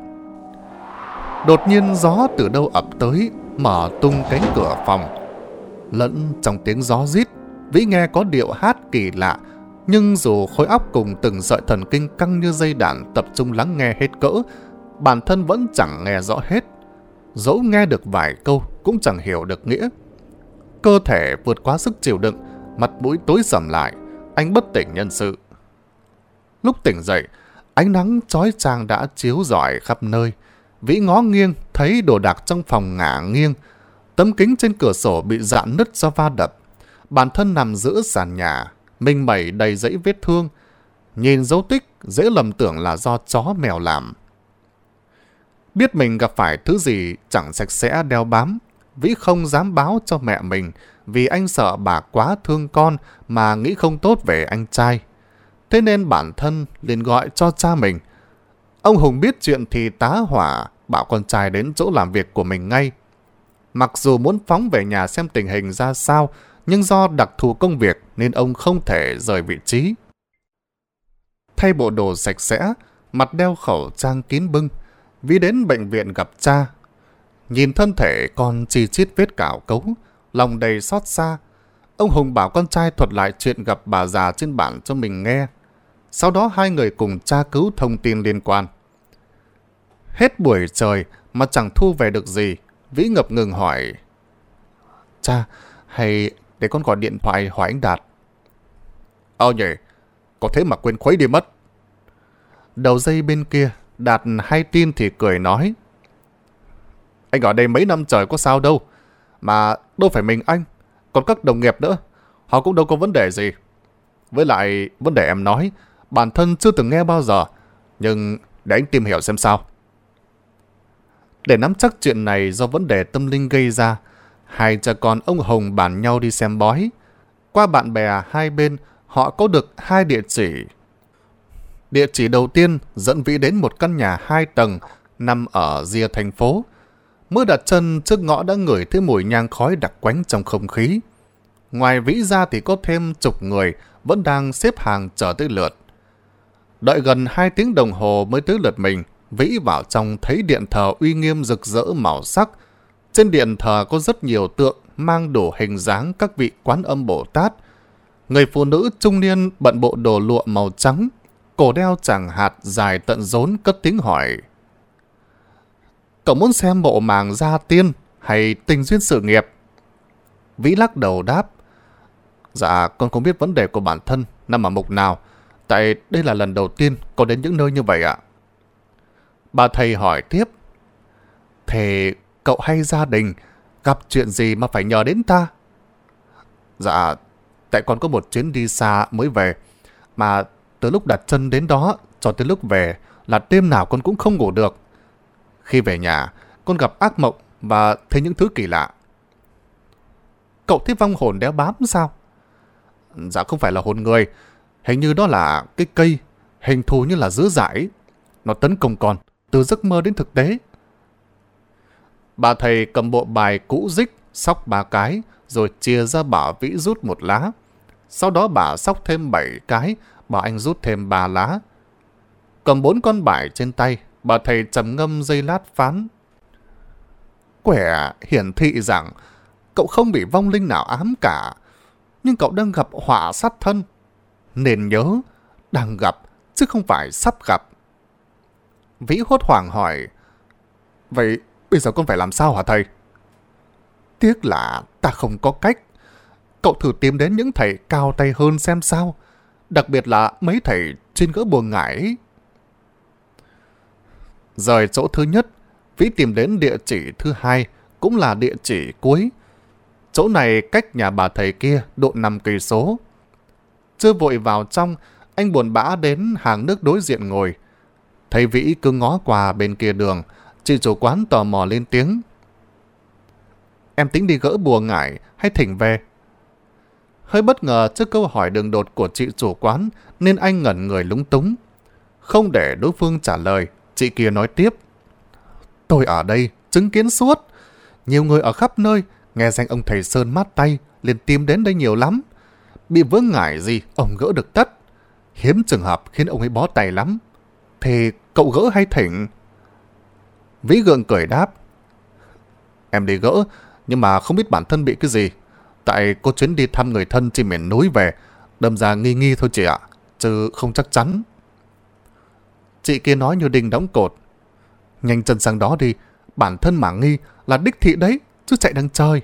Đột nhiên gió từ đâu ập tới, mở tung cánh cửa phòng. Lẫn trong tiếng gió rít, Vĩ nghe có điệu hát kỳ lạ, nhưng dù khối óc cùng từng sợi thần kinh căng như dây đàn tập trung lắng nghe hết cỡ, bản thân vẫn chẳng nghe rõ hết. Dẫu nghe được vài câu cũng chẳng hiểu được nghĩa. Cơ thể vượt quá sức chịu đựng, mặt mũi tối sầm lại, anh bất tỉnh nhân sự. Lúc tỉnh dậy, ánh nắng chói chang đã chiếu rọi khắp nơi. Vĩ ngó nghiêng thấy đồ đạc trong phòng ngả nghiêng. Tấm kính trên cửa sổ bị rạn nứt do va đập. Bản thân nằm giữa sàn nhà, mình mẩy đầy dãy vết thương. Nhìn dấu tích dễ lầm tưởng là do chó mèo làm. Biết mình gặp phải thứ gì chẳng sạch sẽ đeo bám, Vĩ không dám báo cho mẹ mình vì anh sợ bà quá thương con mà nghĩ không tốt về anh trai. Thế nên bản thân liền gọi cho cha mình. Ông Hùng biết chuyện thì tá hỏa, bảo con trai đến chỗ làm việc của mình ngay. Mặc dù muốn phóng về nhà xem tình hình ra sao, nhưng do đặc thù công việc nên ông không thể rời vị trí. Thay bộ đồ sạch sẽ, mặt đeo khẩu trang kín bưng, Vĩ đến bệnh viện gặp cha. Nhìn thân thể con chi chít vết cào cấu, lòng đầy xót xa. Ông Hùng bảo con trai thuật lại chuyện gặp bà già trên bản cho mình nghe. Sau đó hai người cùng tra cứu thông tin liên quan. Hết buổi trời mà chẳng thu về được gì, Vĩ ngập ngừng hỏi. Cha, Hay để con gọi điện thoại hỏi anh Đạt. Ờ nhỉ, có thế mà quên khuấy đi mất. Đầu dây bên kia, Đạt hay tin thì cười nói. Anh ở đây mấy năm trời có sao đâu. Mà đâu phải mình anh, còn các đồng nghiệp nữa. Họ cũng đâu có vấn đề gì. Với lại, vấn đề em nói, bản thân chưa từng nghe bao giờ. Nhưng để anh tìm hiểu xem sao. Để nắm chắc chuyện này do vấn đề tâm linh gây ra, hai cha con ông Hồng bàn nhau đi xem bói. Qua bạn bè hai bên, họ có được hai địa chỉ. Địa chỉ đầu tiên dẫn Vĩ đến một căn nhà hai tầng nằm ở rìa thành phố. Mới đặt chân trước ngõ đã ngửi thấy mùi nhang khói đặc quánh trong không khí. Ngoài Vĩ ra thì có thêm chục người vẫn đang xếp hàng chờ tới lượt. Đợi gần hai tiếng đồng hồ mới tới lượt mình, Vĩ vào trong thấy điện thờ uy nghiêm rực rỡ màu sắc. Trên điện thờ có rất nhiều tượng mang đủ hình dáng các vị Quán Âm Bồ Tát. Người phụ nữ trung niên bận bộ đồ lụa màu trắng, cổ đeo tràng hạt dài tận rốn cất tiếng hỏi. Cậu muốn xem bộ màng gia tiên hay tình duyên sự nghiệp? Vĩ lắc đầu đáp. Dạ, con không biết vấn đề của bản thân nằm ở mục nào, tại đây là lần đầu tiên con đến những nơi như vậy ạ. Bà thầy hỏi tiếp. Thế cậu hay gia đình, gặp chuyện gì mà phải nhờ đến ta? Dạ, tại con có một chuyến đi xa mới về, mà từ lúc đặt chân đến đó cho tới lúc về là đêm nào con cũng không ngủ được. Khi về nhà, con gặp ác mộng và thấy những thứ kỳ lạ. Cậu thấy vong hồn đeo bám sao? Dạ không phải là hồn người, hình như đó là cái cây, hình thù như là dứa dại. Nó tấn công con, từ giấc mơ đến thực tế. Bà thầy cầm bộ bài cũ rích, xóc ba cái, rồi chia ra bảo Vĩ rút một lá. Sau đó bà xóc thêm bảy cái, bảo anh rút thêm ba lá. Cầm bốn con bài trên tay, bà thầy trầm ngâm giây lát phán. Quẻ hiển thị rằng cậu không bị vong linh nào ám cả, nhưng cậu đang gặp họa sát thân. Nên nhớ, đang gặp, chứ không phải sắp gặp. Vĩ hốt hoảng hỏi. Vậy bây giờ con phải làm sao hả thầy? Tiếc là ta không có cách. Cậu thử tìm đến những thầy cao tay hơn xem sao. Đặc biệt là mấy thầy trên gỡ bùa ngải ấy. Rời chỗ thứ nhất, Vĩ tìm đến địa chỉ thứ hai, cũng là địa chỉ cuối. Chỗ này cách nhà bà thầy kia độ năm cây số. Chưa vội vào trong, anh buồn bã đến hàng nước đối diện ngồi. Thấy Vĩ cứ ngó qua bên kia đường, chị chủ quán tò mò lên tiếng. Em tính đi gỡ bùa ngải hay thỉnh về? Hơi bất ngờ trước câu hỏi đường đột của chị chủ quán nên anh ngẩn người lúng túng. Không để đối phương trả lời, chị kia nói tiếp. Tôi ở đây chứng kiến suốt. Nhiều người ở khắp nơi nghe danh ông thầy Sơn mát tay liền tìm đến đây nhiều lắm. Bị vướng ngải gì ông gỡ được tất. Hiếm trường hợp khiến ông ấy bó tay lắm. Thì cậu gỡ hay thỉnh? Vĩ gượng cười đáp. Em đi gỡ, nhưng mà không biết bản thân bị cái gì. Tại có chuyến đi thăm người thân trên miền núi về, đâm ra nghi nghi thôi chị ạ, chứ không chắc chắn. Chị kia nói như đinh đóng cột. Nhanh chân sang đó đi, bản thân mà nghi là đích thị đấy, chứ chạy đang chơi.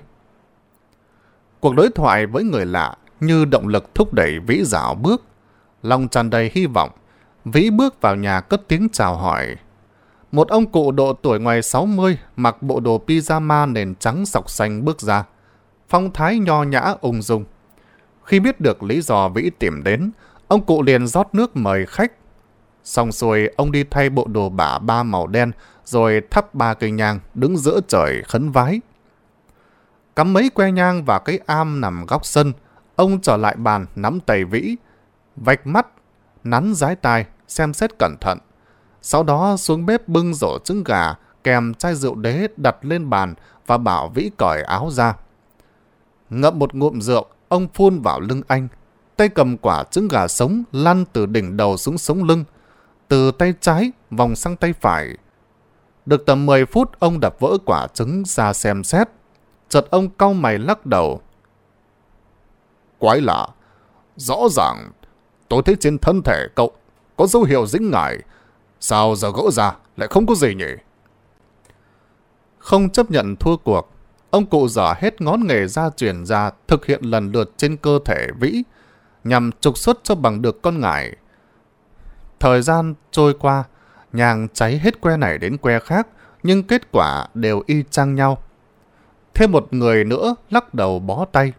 Cuộc đối thoại với người lạ như động lực thúc đẩy Vĩ dạo bước. Lòng tràn đầy hy vọng, Vĩ bước vào nhà cất tiếng chào hỏi. Một ông cụ độ tuổi ngoài sáu mươi mặc bộ đồ pyjama nền trắng sọc xanh bước ra. Phong thái nho nhã ung dung. Khi biết được lý do Vĩ tìm đến, ông cụ liền rót nước mời khách. Xong xuôi, ông đi thay bộ đồ bả ba màu đen, rồi thắp ba cây nhang đứng giữa trời khấn vái. Cắm mấy que nhang vào cái am nằm góc sân, ông trở lại bàn nắm tay Vĩ, vạch mắt, nắn dái tai, xem xét cẩn thận. Sau đó xuống bếp bưng rổ trứng gà kèm chai rượu đế đặt lên bàn và bảo Vĩ cởi áo ra. Ngậm một ngụm rượu, ông phun vào lưng anh. Tay cầm quả trứng gà sống lăn từ đỉnh đầu xuống sống lưng, từ tay trái vòng sang tay phải. Được tầm mười phút ông đập vỡ quả trứng ra xem xét. Chợt ông cau mày lắc đầu. Quái lạ, rõ ràng tôi thấy trên thân thể cậu có dấu hiệu dính ngải. Sao giờ gỡ ra lại không có gì nhỉ? Không chấp nhận thua cuộc, Ông cụ dở hết ngón nghề gia truyền ra thực hiện lần lượt trên cơ thể Vĩ, nhằm trục xuất cho bằng được con ngải. Thời gian trôi qua, nhang cháy hết que này đến que khác, nhưng kết quả đều y chang nhau. Thêm một người nữa lắc đầu bó tay.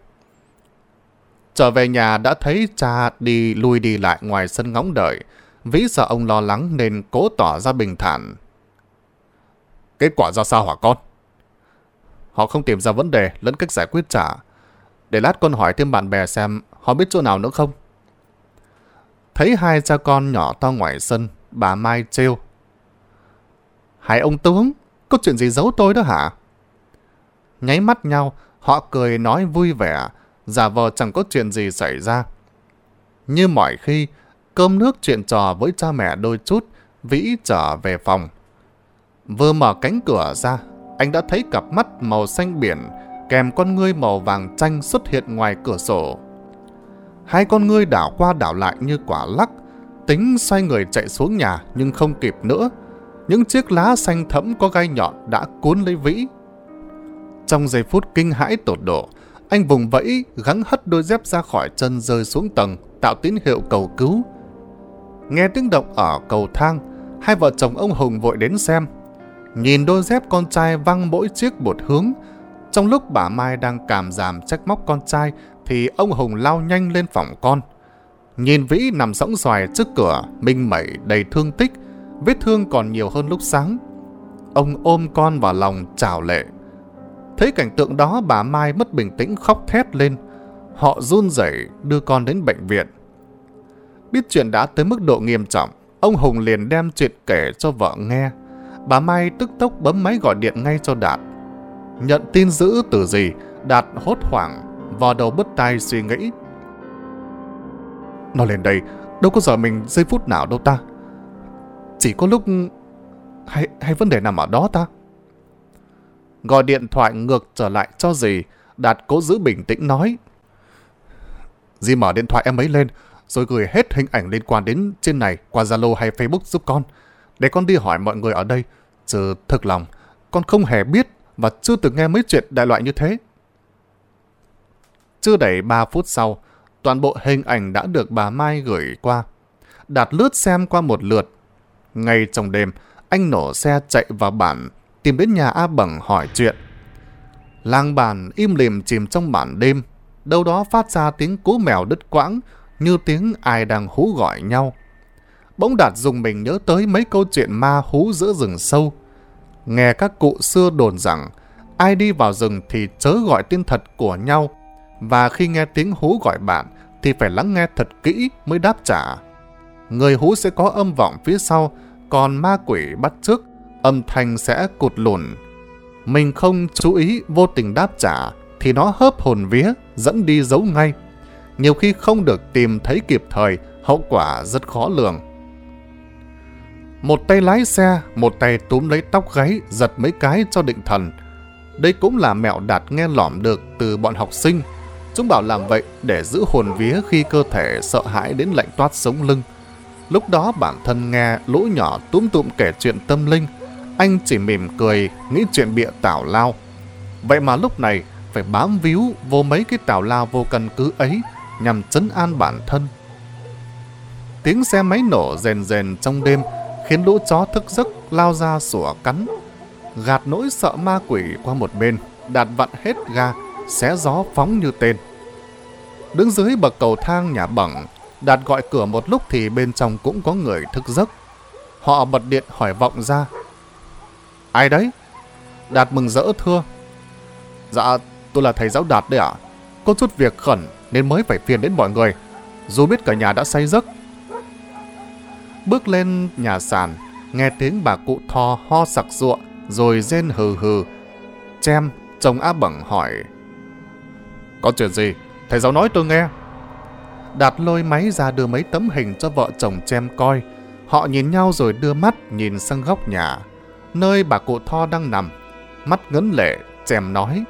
Trở về nhà đã thấy cha đi lui đi lại ngoài sân ngóng đợi. Vĩ sợ ông lo lắng nên cố tỏ ra bình thản. Kết quả ra sao hả con? Họ không tìm ra vấn đề lẫn cách giải quyết trả. Để lát con hỏi thêm bạn bè xem họ biết chỗ nào nữa không. Thấy hai cha con nhỏ to ngoài sân, bà Mai trêu. Hai ông tướng, có chuyện gì giấu tôi đó hả? Nháy mắt nhau, họ cười nói vui vẻ, giả vờ chẳng có chuyện gì xảy ra. Như mọi khi, cơm nước chuyện trò với cha mẹ đôi chút, Vĩ trở về phòng. Vừa mở cánh cửa ra, anh đã thấy cặp mắt màu xanh biển kèm con ngươi màu vàng chanh xuất hiện ngoài cửa sổ. Hai con ngươi đảo qua đảo lại như quả lắc, tính xoay người chạy xuống nhà nhưng không kịp nữa. Những chiếc lá xanh thẫm có gai nhọn đã cuốn lấy Vĩ. Trong giây phút kinh hãi tột độ, anh vùng vẫy gắng hất đôi dép ra khỏi chân rơi xuống tầng, tạo tín hiệu cầu cứu. Nghe tiếng động ở cầu thang, hai vợ chồng ông Hùng vội đến xem. Nhìn đôi dép con trai văng mỗi chiếc một hướng. Trong lúc bà Mai đang càm ràm trách móc con trai thì ông Hùng lao nhanh lên phòng con. Nhìn Vĩ nằm sõng xoài trước cửa, minh mẩy đầy thương tích, vết thương còn nhiều hơn lúc sáng. Ông ôm con vào lòng trào lệ. Thấy cảnh tượng đó, bà Mai mất bình tĩnh khóc thét lên. Họ run rẩy đưa con đến bệnh viện. Biết chuyện đã tới mức độ nghiêm trọng, ông Hùng liền đem chuyện kể cho vợ nghe. Bà Mai tức tốc bấm máy gọi điện ngay cho Đạt. Nhận tin dữ từ gì, Đạt hốt hoảng, vò đầu bứt tai suy nghĩ. Nó lên đây, đâu có giờ mình giây phút nào đâu ta. Chỉ có lúc... Hay, hay vấn đề nằm ở đó ta? Gọi điện thoại ngược trở lại cho dì, Đạt cố giữ bình tĩnh nói. Dì mở điện thoại em ấy lên, rồi gửi hết hình ảnh liên quan đến trên này qua Zalo hay Facebook giúp con. Để con đi hỏi mọi người ở đây, chứ thực lòng, con không hề biết và chưa từng nghe mấy chuyện đại loại như thế. Chưa đầy ba phút sau, toàn bộ hình ảnh đã được bà Mai gửi qua. Đạt lướt xem qua một lượt. Ngay trong đêm, anh nổ xe chạy vào bản, tìm đến nhà A Bẩn hỏi chuyện. Làng bản im lìm chìm trong màn đêm, đâu đó phát ra tiếng cú mèo đứt quãng, như tiếng ai đang hú gọi nhau. Bỗng Đạt dùng mình nhớ tới mấy câu chuyện ma hú giữa rừng sâu. Nghe các cụ xưa đồn rằng, ai đi vào rừng thì chớ gọi tên thật của nhau, và khi nghe tiếng hú gọi bạn thì phải lắng nghe thật kỹ mới đáp trả. Người hú sẽ có âm vọng phía sau, còn ma quỷ bắt chước, âm thanh sẽ cụt lùn. Mình không chú ý vô tình đáp trả thì nó hớp hồn vía, dẫn đi giấu ngay. Nhiều khi không được tìm thấy kịp thời, hậu quả rất khó lường. Một tay lái xe, một tay túm lấy tóc gáy, giật mấy cái cho định thần. Đây cũng là mẹo Đạt nghe lỏm được từ bọn học sinh. Chúng bảo làm vậy để giữ hồn vía khi cơ thể sợ hãi đến lạnh toát sống lưng. Lúc đó bản thân nghe lũ nhỏ túm tụm kể chuyện tâm linh, anh chỉ mỉm cười, nghĩ chuyện bịa tào lao. Vậy mà lúc này phải bám víu vô mấy cái tào lao vô căn cứ ấy nhằm trấn an bản thân. Tiếng xe máy nổ rền rền trong đêm khiến lũ chó thức giấc lao ra sủa cắn. Gạt nỗi sợ ma quỷ qua một bên, Đạt vặn hết ga, xé gió phóng như tên. Đứng dưới bậc cầu thang nhà Bẩn, Đạt gọi cửa một lúc thì bên trong cũng có người thức giấc. Họ bật điện hỏi vọng ra. Ai đấy? Đạt mừng rỡ thưa. Dạ, tôi là thầy giáo Đạt đấy ạ. Có chút việc khẩn nên mới phải phiền đến mọi người, dù biết cả nhà đã say giấc. Bước lên nhà sàn, nghe tiếng bà cụ Tho ho sặc sụa rồi rên hừ hừ. Chem, chồng A Bẩn hỏi. Có chuyện gì? Thầy giáo nói tôi nghe. Đạt lôi máy ra đưa mấy tấm hình cho vợ chồng Chem coi. Họ nhìn nhau rồi đưa mắt nhìn sang góc nhà, nơi bà cụ Tho đang nằm. Mắt ngấn lệ, Chem nói.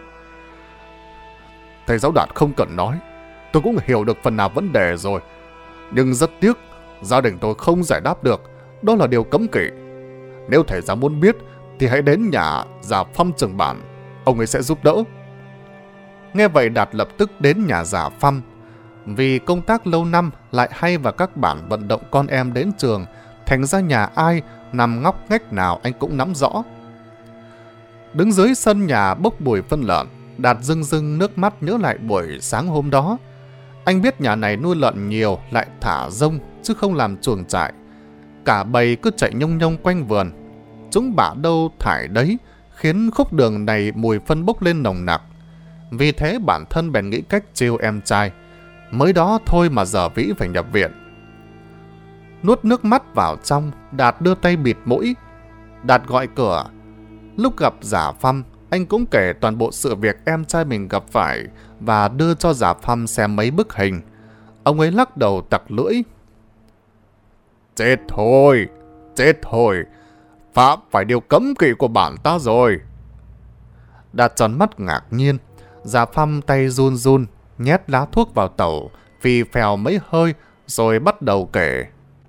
Thầy giáo Đạt không cần nói, tôi cũng hiểu được phần nào vấn đề rồi. Nhưng rất tiếc, gia đình tôi không giải đáp được. Đó là điều cấm kỵ. Nếu thầy giáo muốn biết thì hãy đến nhà già Phong trưởng bản. ông ấy sẽ giúp đỡ. Nghe vậy Đạt lập tức đến nhà Giả Phăm. Vì công tác lâu năm lại hay vào các bản vận động con em đến trường, thành ra nhà ai nằm ngóc ngách nào anh cũng nắm rõ. Đứng dưới sân nhà bốc mùi phân lợn, Đạt rưng rưng nước mắt nhớ lại buổi sáng hôm đó. Anh biết nhà này nuôi lợn nhiều lại thả rông chứ không làm chuồng trại. Cả bầy cứ chạy nhông nhông quanh vườn. Chúng bả đâu thải đấy, khiến khúc đường này mùi phân bốc lên nồng nặc. Vì thế bản thân bèn nghĩ cách trêu em trai. Mới đó thôi mà giờ Vĩ phải nhập viện. Nuốt nước mắt vào trong, Đạt đưa tay bịt mũi. Đạt gọi cửa. Lúc gặp Giả Phăm, anh cũng kể toàn bộ sự việc em trai mình gặp phải và đưa cho Giả Phăm xem mấy bức hình. Ông ấy lắc đầu tặc lưỡi. Chết thôi, chết thôi, phạm phải điều cấm kỵ của bản ta rồi. Đạt tròn mắt ngạc nhiên. Giả Phăm tay run run, nhét lá thuốc vào tẩu, phì phèo mấy hơi rồi bắt đầu kể.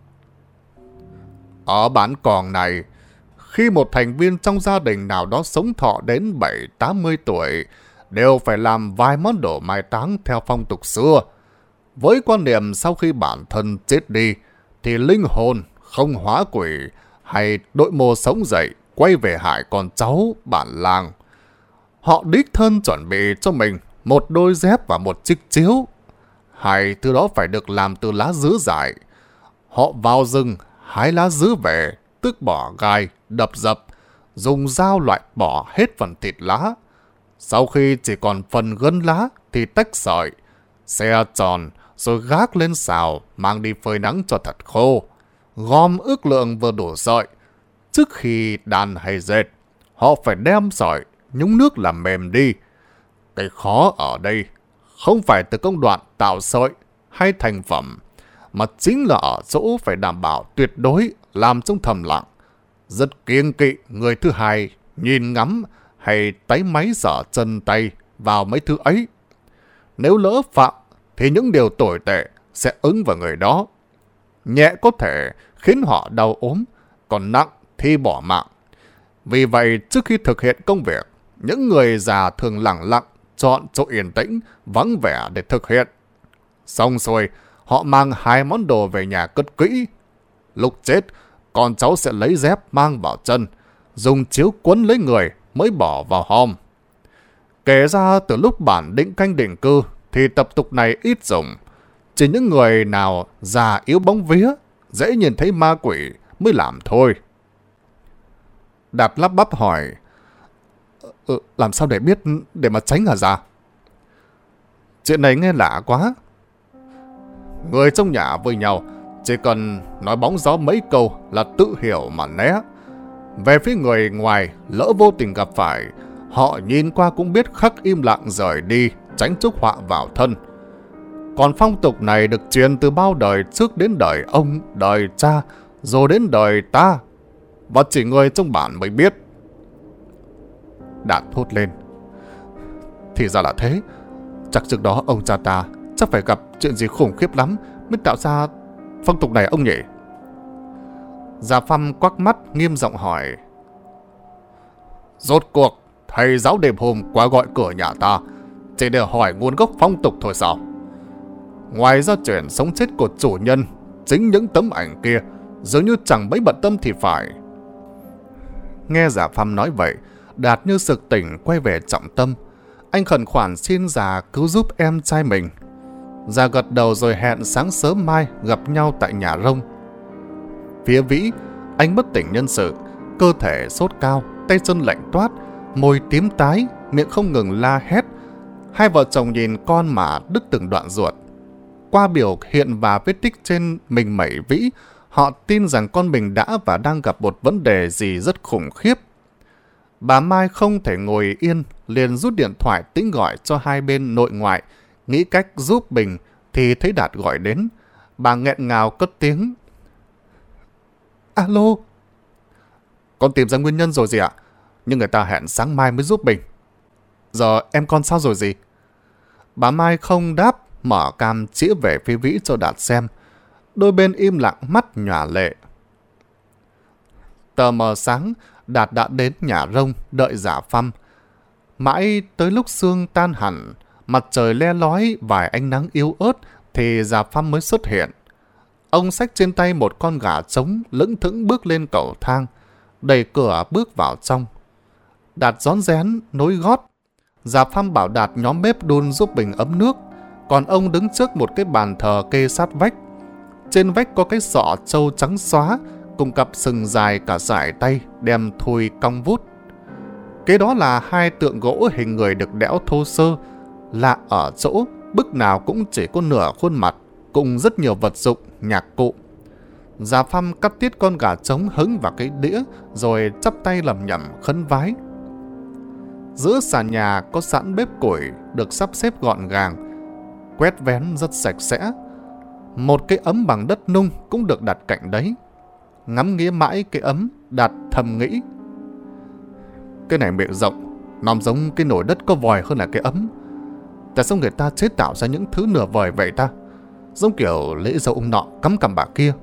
Ở bản Còng này, khi một thành viên trong gia đình nào đó sống thọ đến bảy tám mươi tuổi, đều phải làm vài món đồ mai táng theo phong tục xưa. Với quan niệm sau khi bản thân chết đi, thì linh hồn không hóa quỷ hay đội mồ sống dậy quay về hại con cháu bản làng. Họ đích thân chuẩn bị cho mình một đôi dép và một chiếc chiếu. Hai thứ đó phải được làm từ lá dứa dại. Họ vào rừng hái lá dứa về, tước bỏ gai, đập dập, dùng dao loại bỏ hết phần thịt lá. Sau khi chỉ còn phần gân lá thì tách sợi, xe tròn rồi gác lên xào mang đi phơi nắng cho thật khô. Gom ước lượng vừa đủ sợi. Trước khi đan hay dệt, họ phải đem sợi nhúng nước làm mềm đi. Cái khó ở đây không phải từ công đoạn tạo sợi hay thành phẩm, mà chính là ở chỗ phải đảm bảo tuyệt đối làm trong thầm lặng. Rất kiêng kỵ người thứ hai nhìn ngắm hay táy máy dở chân tay vào mấy thứ ấy. Nếu lỡ phạm thì những điều tồi tệ sẽ ứng vào người đó. Nhẹ có thể khiến họ đau ốm, còn nặng thì bỏ mạng. Vì vậy trước khi thực hiện công việc, những người già thường lặng lặng chọn chỗ yên tĩnh, vắng vẻ để thực hiện. Xong rồi, họ mang hai món đồ về nhà cất kỹ. Lúc chết, con cháu sẽ lấy dép mang vào chân, dùng chiếu quấn lấy người mới bỏ vào hòm. Kể ra từ lúc bản định canh định cư thì tập tục này ít dùng. Chỉ những người nào già yếu bóng vía, dễ nhìn thấy ma quỷ mới làm thôi. Đạt lắp bắp hỏi, ừ, làm sao để biết để mà tránh hả già? Chuyện này nghe lạ quá. Người trong nhà với nhau chỉ cần nói bóng gió mấy câu là tự hiểu mà né. Về phía người ngoài, lỡ vô tình gặp phải, họ nhìn qua cũng biết khắc im lặng rời đi, tránh chuốc họa vào thân. Còn phong tục này được truyền từ bao đời trước đến đời ông, đời cha, rồi đến đời ta, và chỉ người trong bản mới biết. Đạt thốt lên. Thì ra là thế. Chắc trước đó ông cha ta chắc phải gặp chuyện gì khủng khiếp lắm mới tạo ra phong tục này ông nhỉ? Giả Phăm quắc mắt nghiêm giọng hỏi. Rốt cuộc thầy giáo đêm hôm qua gọi cửa nhà ta chỉ để hỏi nguồn gốc phong tục thôi sao? Ngoài ra chuyện sống chết của chủ nhân, chính những tấm ảnh kia dường như chẳng mấy bận tâm thì phải. Nghe Giả Phăm nói vậy, Đạt như sực tỉnh quay về trọng tâm. Anh khẩn khoản xin già cứu giúp em trai mình. Già gật đầu rồi hẹn sáng sớm mai gặp nhau tại nhà rông. Phía Vĩ, anh bất tỉnh nhân sự, cơ thể sốt cao, tay chân lạnh toát, môi tím tái, miệng không ngừng la hét. Hai vợ chồng nhìn con mà đứt từng đoạn ruột. Qua biểu hiện và vết tích trên mình mẩy Vĩ, họ tin rằng con mình đã và đang gặp một vấn đề gì rất khủng khiếp. Bà Mai không thể ngồi yên, liền rút điện thoại tính gọi cho hai bên nội ngoại, nghĩ cách giúp Bình thì thấy Đạt gọi đến. Bà nghẹn ngào cất tiếng. Alo. Con tìm ra nguyên nhân rồi gì ạ? Nhưng người ta hẹn sáng mai mới giúp Bình. Giờ em con sao rồi gì? Bà Mai không đáp, mở cam chĩa về phía Vĩ cho Đạt xem. Đôi bên im lặng, mắt nhòa lệ. Tờ mờ sáng, Đạt đã đến nhà rông đợi Giả Phăm. Mãi tới lúc sương tan hẳn, mặt trời le lói vài ánh nắng yếu ớt thì Già Phăm mới xuất hiện. Ông xách trên tay một con gà trống lững thững bước lên cầu thang, đẩy cửa bước vào trong. Đạt rón rén nối gót. Già Phăm bảo Đạt nhóm bếp đun giúp bình ấm nước, còn ông đứng trước một cái bàn thờ kê sát vách. Trên vách có cái sọ trâu trắng xóa cùng cặp sừng dài cả dải tay đem thui cong vút. Kế đó là hai tượng gỗ hình người được đẽo thô sơ, lạ ở chỗ bức nào cũng chỉ có nửa khuôn mặt, cùng rất nhiều vật dụng, nhạc cụ. Già Phăm cắt tiết con gà trống hứng vào cái đĩa, rồi chắp tay lẩm nhẩm khấn vái. Giữa sàn nhà có sẵn bếp củi được sắp xếp gọn gàng, quét vén rất sạch sẽ. Một cái ấm bằng đất nung cũng được đặt cạnh đấy. Ngắm nghía mãi cái ấm, Đạt thầm nghĩ: cái này miệng rộng, nằm giống cái nồi đất có vòi hơn là cái ấm. Tại sao người ta chế tạo ra những thứ nửa vời vậy ta? Giống kiểu lễ dậu ông nọ cắm cằm bà kia.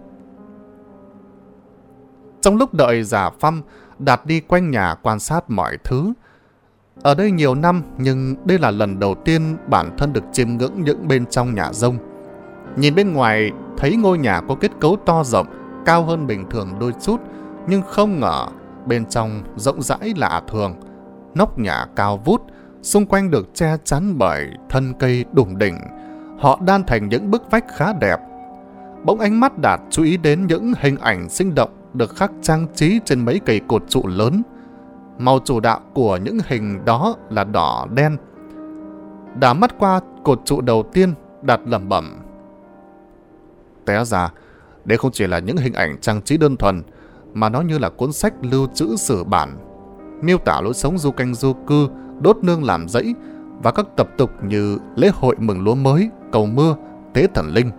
Trong lúc đợi Già Phăm, Đạt đi quanh nhà quan sát mọi thứ. Ở đây nhiều năm, nhưng đây là lần đầu tiên bản thân được chiêm ngưỡng những bên trong nhà rông. Nhìn bên ngoài, thấy ngôi nhà có kết cấu to rộng, cao hơn bình thường đôi chút, nhưng không ngờ bên trong rộng rãi lạ thường. Nóc nhà cao vút, xung quanh được che chắn bởi thân cây đủng đỉnh. Họ đan thành những bức vách khá đẹp. Bỗng ánh mắt Đạt chú ý đến những hình ảnh sinh động được khắc trang trí trên mấy cây cột trụ lớn. Màu chủ đạo của những hình đó là đỏ đen. Đảo mắt qua cột trụ đầu tiên, Đạt lẩm bẩm: té ra, đây không chỉ là những hình ảnh trang trí đơn thuần, mà nó như là cuốn sách lưu trữ sử bản, miêu tả lối sống du canh du cư, đốt nương làm rẫy và các tập tục như lễ hội mừng lúa mới, cầu mưa, tế thần linh.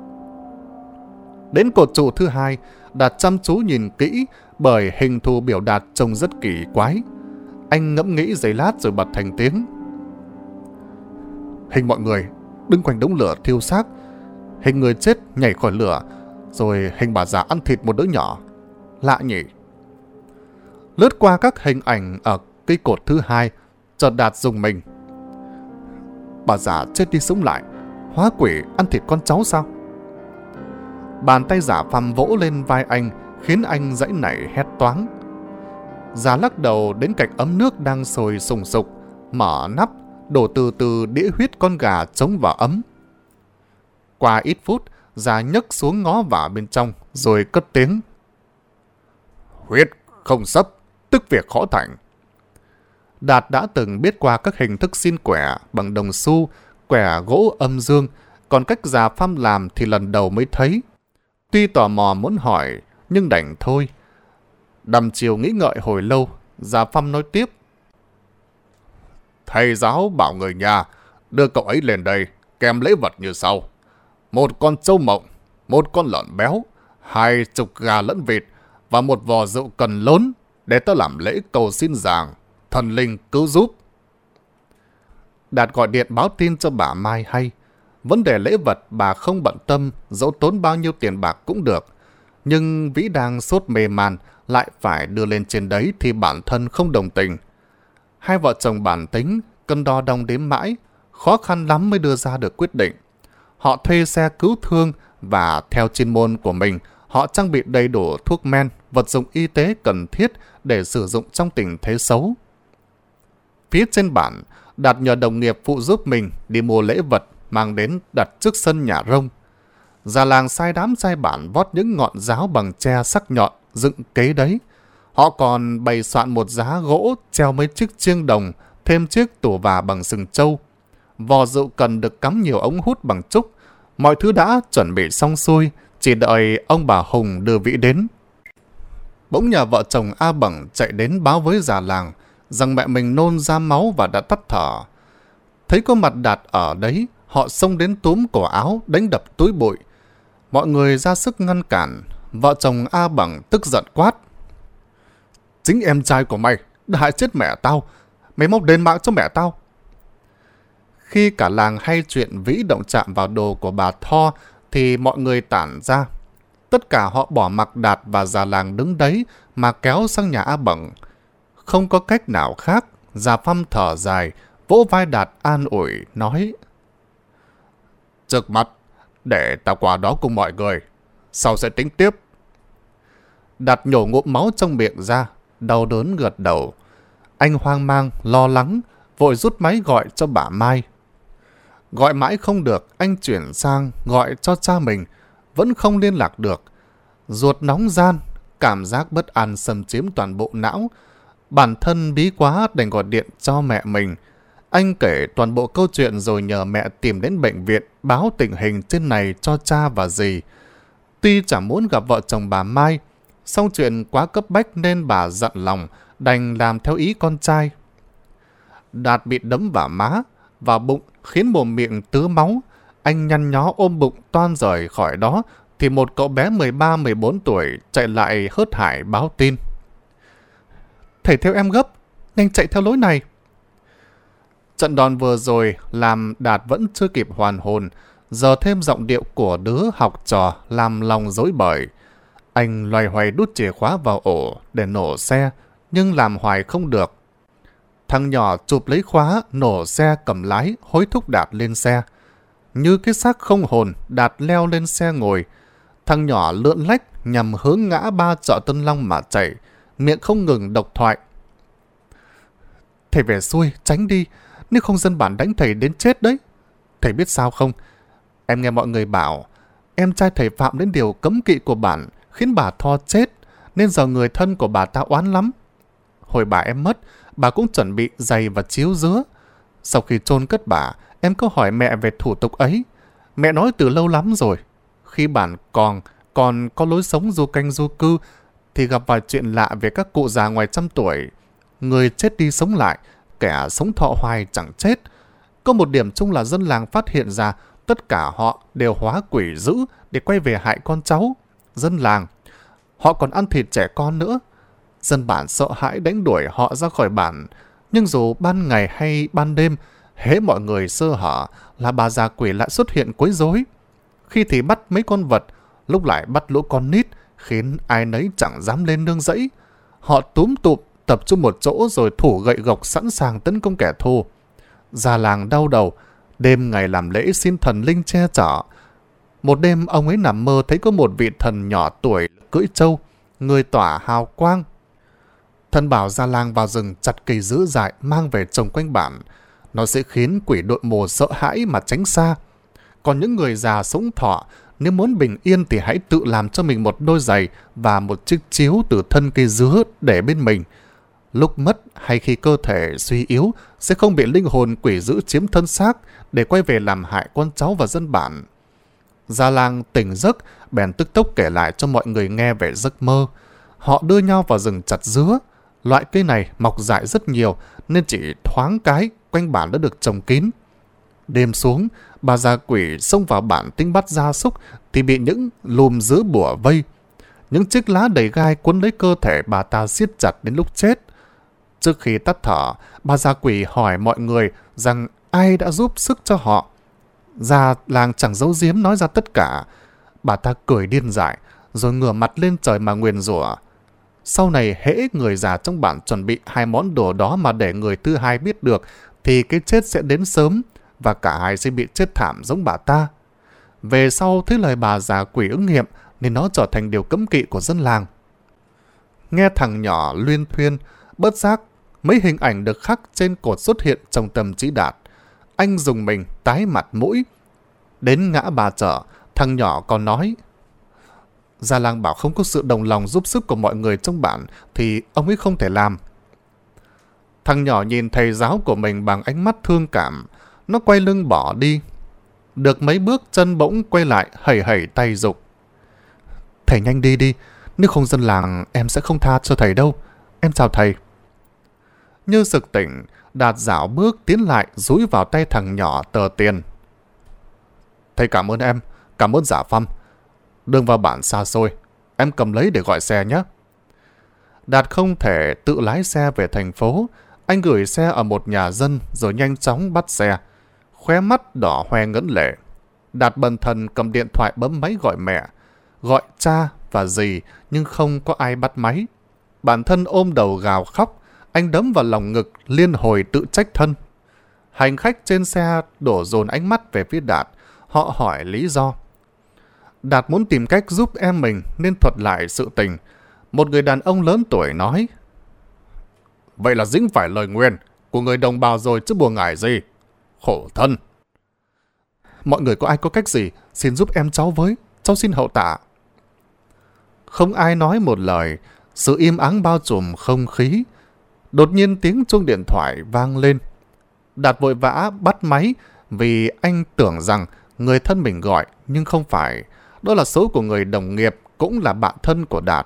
Đến cột trụ thứ hai, Đạt chăm chú nhìn kỹ bởi hình thù biểu đạt trông rất kỳ quái. Anh ngẫm nghĩ giây lát rồi bật thành tiếng: hình mọi người đứng quanh đống lửa thiêu xác, hình người chết nhảy khỏi lửa, rồi hình bà già ăn thịt một đứa nhỏ. Lạ nhỉ? Lướt qua các hình ảnh ở cây cột thứ hai, chợt Đạt rùng mình. Bà già chết đi sống lại, hóa quỷ ăn thịt con cháu sao? Bàn tay Già Phăm vỗ lên vai anh, khiến anh giãy nảy hét toáng. Già lắc đầu đến cạnh ấm nước đang sôi sùng sục, mở nắp, đổ từ từ đĩa huyết con gà trống vào ấm. Qua ít phút, Già nhấc xuống ngó vào bên trong, rồi cất tiếng: huyết không sấp, tức việc khó thành. Đạt đã từng biết qua các hình thức xin quẻ bằng đồng xu, quẻ gỗ âm dương, còn cách Già Phăm làm thì lần đầu mới thấy. Tuy tò mò muốn hỏi, nhưng đành thôi. Đăm chiều nghĩ ngợi hồi lâu, Già Phăm nói tiếp: thầy giáo bảo người nhà đưa cậu ấy lên đây kèm lễ vật như sau: một con trâu mộng, một con lợn béo, hai chục gà lẫn vịt và một vò rượu cần lớn để tớ làm lễ cầu xin rằng thần linh cứu giúp. Đạt gọi điện báo tin cho bà Mai hay. Vấn đề lễ vật bà không bận tâm, dẫu tốn bao nhiêu tiền bạc cũng được. Nhưng Vĩ đang sốt mê man, lại phải đưa lên trên đấy thì bản thân không đồng tình. Hai vợ chồng bản tính, cân đo đong đếm mãi, khó khăn lắm mới đưa ra được quyết định. Họ thuê xe cứu thương và theo chuyên môn của mình, họ trang bị đầy đủ thuốc men, vật dụng y tế cần thiết để sử dụng trong tình thế xấu. Phía trên bản, Đạt nhờ đồng nghiệp phụ giúp mình đi mua lễ vật mang đến đặt trước sân nhà rông. Già làng sai đám trai bản vót những ngọn giáo bằng tre sắc nhọn dựng kế đấy. Họ còn bày soạn một giá gỗ treo mấy chiếc chiêng đồng, thêm chiếc tủ và bằng sừng trâu. Vò rượu cần được cắm nhiều ống hút bằng trúc. Mọi thứ đã chuẩn bị xong xuôi, chỉ đợi ông bà Hùng đưa Vĩ đến. Bỗng nhà vợ chồng A Bẩn chạy đến báo với già làng rằng mẹ mình nôn ra máu và đã tắt thở. Thấy có mặt Đạt ở đấy, họ xông đến túm cổ áo, đánh đập túi bụi. Mọi người ra sức ngăn cản. Vợ chồng A Bẩn tức giận quát: chính em trai của mày đã hại chết mẹ tao, mày mau đền mạng cho mẹ tao. Khi cả làng hay chuyện Vĩ động chạm vào đồ của bà Tho thì mọi người tản ra. Tất cả họ bỏ mặc Đạt và già làng đứng đấy mà kéo sang nhà A Bẩn. Không có cách nào khác, Già Phăm thở dài, vỗ vai Đạt an ủi, nói: Trước mắt, để ta qua đó cùng mọi người, sau sẽ tính tiếp. Đạt nhổ ngụm máu trong miệng ra, đau đớn gật đầu. Anh hoang mang, lo lắng, vội rút máy gọi cho bà Mai. Gọi mãi không được, anh chuyển sang gọi cho cha mình, vẫn không liên lạc được. Ruột nóng gian, cảm giác bất an xâm chiếm toàn bộ não. Bản thân bí quá đành gọi điện cho mẹ mình. Anh kể toàn bộ câu chuyện rồi nhờ mẹ tìm đến bệnh viện báo tình hình trên này cho cha và dì. Tuy chẳng muốn gặp vợ chồng bà Mai, song chuyện quá cấp bách nên bà giận lòng, đành làm theo ý con trai. Đạt bị đấm vào má, vào bụng khiến mồm miệng tứ máu. Anh nhăn nhó ôm bụng toan rời khỏi đó, thì một cậu bé mười ba mười bốn tuổi chạy lại hớt hải báo tin. Thầy theo em gấp, nhanh chạy theo lối này. Trận đòn vừa rồi làm Đạt vẫn chưa kịp hoàn hồn, giờ thêm giọng điệu của đứa học trò làm lòng rối bời. Anh loay hoay đút chìa khóa vào ổ để nổ xe, nhưng làm hoài không được. Thằng nhỏ chụp lấy khóa, nổ xe cầm lái, hối thúc Đạt lên xe. Như cái xác không hồn, Đạt leo lên xe ngồi. Thằng nhỏ lượn lách nhằm hướng ngã ba chợ Tân Long mà chạy, miệng không ngừng độc thoại. Thầy về xuôi, tránh đi, nếu không dân bản đánh thầy đến chết đấy. Thầy biết sao không? Em nghe mọi người bảo, em trai thầy phạm đến điều cấm kỵ của bản, khiến bà Tho chết, nên giờ người thân của bà ta oán lắm. Hồi bà em mất, bà cũng chuẩn bị giày và chiếu dứa. Sau khi chôn cất bà, em có hỏi mẹ về thủ tục ấy. Mẹ nói từ lâu lắm rồi. Khi bản còn, còn có lối sống du canh du cư, thì gặp vài chuyện lạ về các cụ già ngoài trăm tuổi. Người chết đi sống lại, kẻ sống thọ hoài chẳng chết. Có một điểm chung là dân làng phát hiện ra tất cả họ đều hóa quỷ dữ để quay về hại con cháu. Dân làng, họ còn ăn thịt trẻ con nữa. Dân bản sợ hãi đánh đuổi họ ra khỏi bản. Nhưng dù ban ngày hay ban đêm, hễ mọi người sơ hở là bà già quỷ lại xuất hiện quấy rối. Khi thì bắt mấy con vật, lúc lại bắt lũ con nít, khiến ai nấy chẳng dám lên nương rẫy. Họ túm tụm tập trung một chỗ rồi thủ gậy gộc sẵn sàng tấn công kẻ thù. Già làng đau đầu, đêm ngày làm lễ xin thần linh che chở. Một đêm ông ấy nằm mơ thấy có một vị thần nhỏ tuổi cưỡi trâu, người tỏa hào quang. Thần bảo già làng vào rừng chặt cây dữ dại mang về trồng quanh bản. Nó sẽ khiến quỷ đội mồ sợ hãi mà tránh xa. Còn những người già sống thọ, nếu muốn bình yên thì hãy tự làm cho mình một đôi giày và một chiếc chiếu từ thân cây dứa để bên mình. Lúc mất hay khi cơ thể suy yếu sẽ không bị linh hồn quỷ dữ chiếm thân xác để quay về làm hại con cháu và dân bản. Già làng tỉnh giấc, bèn tức tốc kể lại cho mọi người nghe về giấc mơ. Họ đưa nhau vào rừng chặt dứa. Loại cây này mọc dại rất nhiều nên chỉ thoáng cái quanh bản đã được trồng kín. Đêm xuống, bà già quỷ xông vào bản tính bắt gia súc thì bị những lùm dứa bủa vây. Những chiếc lá đầy gai quấn lấy cơ thể bà ta siết chặt đến lúc chết. Trước khi tắt thở, bà già quỷ hỏi mọi người rằng ai đã giúp sức cho họ. Già làng chẳng giấu giếm nói ra tất cả. Bà ta cười điên dại, rồi ngửa mặt lên trời mà nguyền rủa. Sau này hễ người già trong bản chuẩn bị hai món đồ đó mà để người thứ hai biết được, thì cái chết sẽ đến sớm, và cả hai sẽ bị chết thảm giống bà ta. Về sau thấy lời bà già quỷ ứng nghiệm, nên nó trở thành điều cấm kỵ của dân làng. Nghe thằng nhỏ luyên thuyên, bất giác mấy hình ảnh được khắc trên cột xuất hiện trong tâm trí Đạt. Anh dùng mình tái mặt mũi. Đến ngã ba chợ, thằng nhỏ còn nói: Già làng bảo không có sự đồng lòng giúp sức của mọi người trong bản thì ông ấy không thể làm. Thằng nhỏ nhìn thầy giáo của mình bằng ánh mắt thương cảm. Nó quay lưng bỏ đi. Được mấy bước chân bỗng quay lại hẩy hẩy tay giục: Thầy nhanh đi đi, nếu không dân làng em sẽ không tha cho thầy đâu. Em chào thầy. Như sực tỉnh, Đạt dạo bước tiến lại dúi vào tay thằng nhỏ tờ tiền. Thầy cảm ơn em, cảm ơn Giả Phăm. Đường vào bản xa xôi, em cầm lấy để gọi xe nhé. Đạt không thể tự lái xe về thành phố. Anh gửi xe ở một nhà dân rồi nhanh chóng bắt xe. Khóe mắt đỏ hoe ngấn lệ. Đạt bần thần cầm điện thoại bấm máy gọi mẹ, gọi cha và dì, nhưng không có ai bắt máy. Bản thân ôm đầu gào khóc. Anh đấm vào lòng ngực, liên hồi tự trách thân. Hành khách trên xe đổ dồn ánh mắt về phía Đạt. Họ hỏi lý do. Đạt muốn tìm cách giúp em mình nên thuật lại sự tình. Một người đàn ông lớn tuổi nói: vậy là dính phải lời nguyền của người đồng bào rồi chứ buồn ngại gì. Khổ thân. Mọi người có ai có cách gì, xin giúp em cháu với, cháu xin hậu tạ. Không ai nói một lời, sự im ắng bao trùm không khí. Đột nhiên tiếng chuông điện thoại vang lên. Đạt vội vã bắt máy vì anh tưởng rằng người thân mình gọi, nhưng không phải. Đó là số của người đồng nghiệp, cũng là bạn thân của Đạt.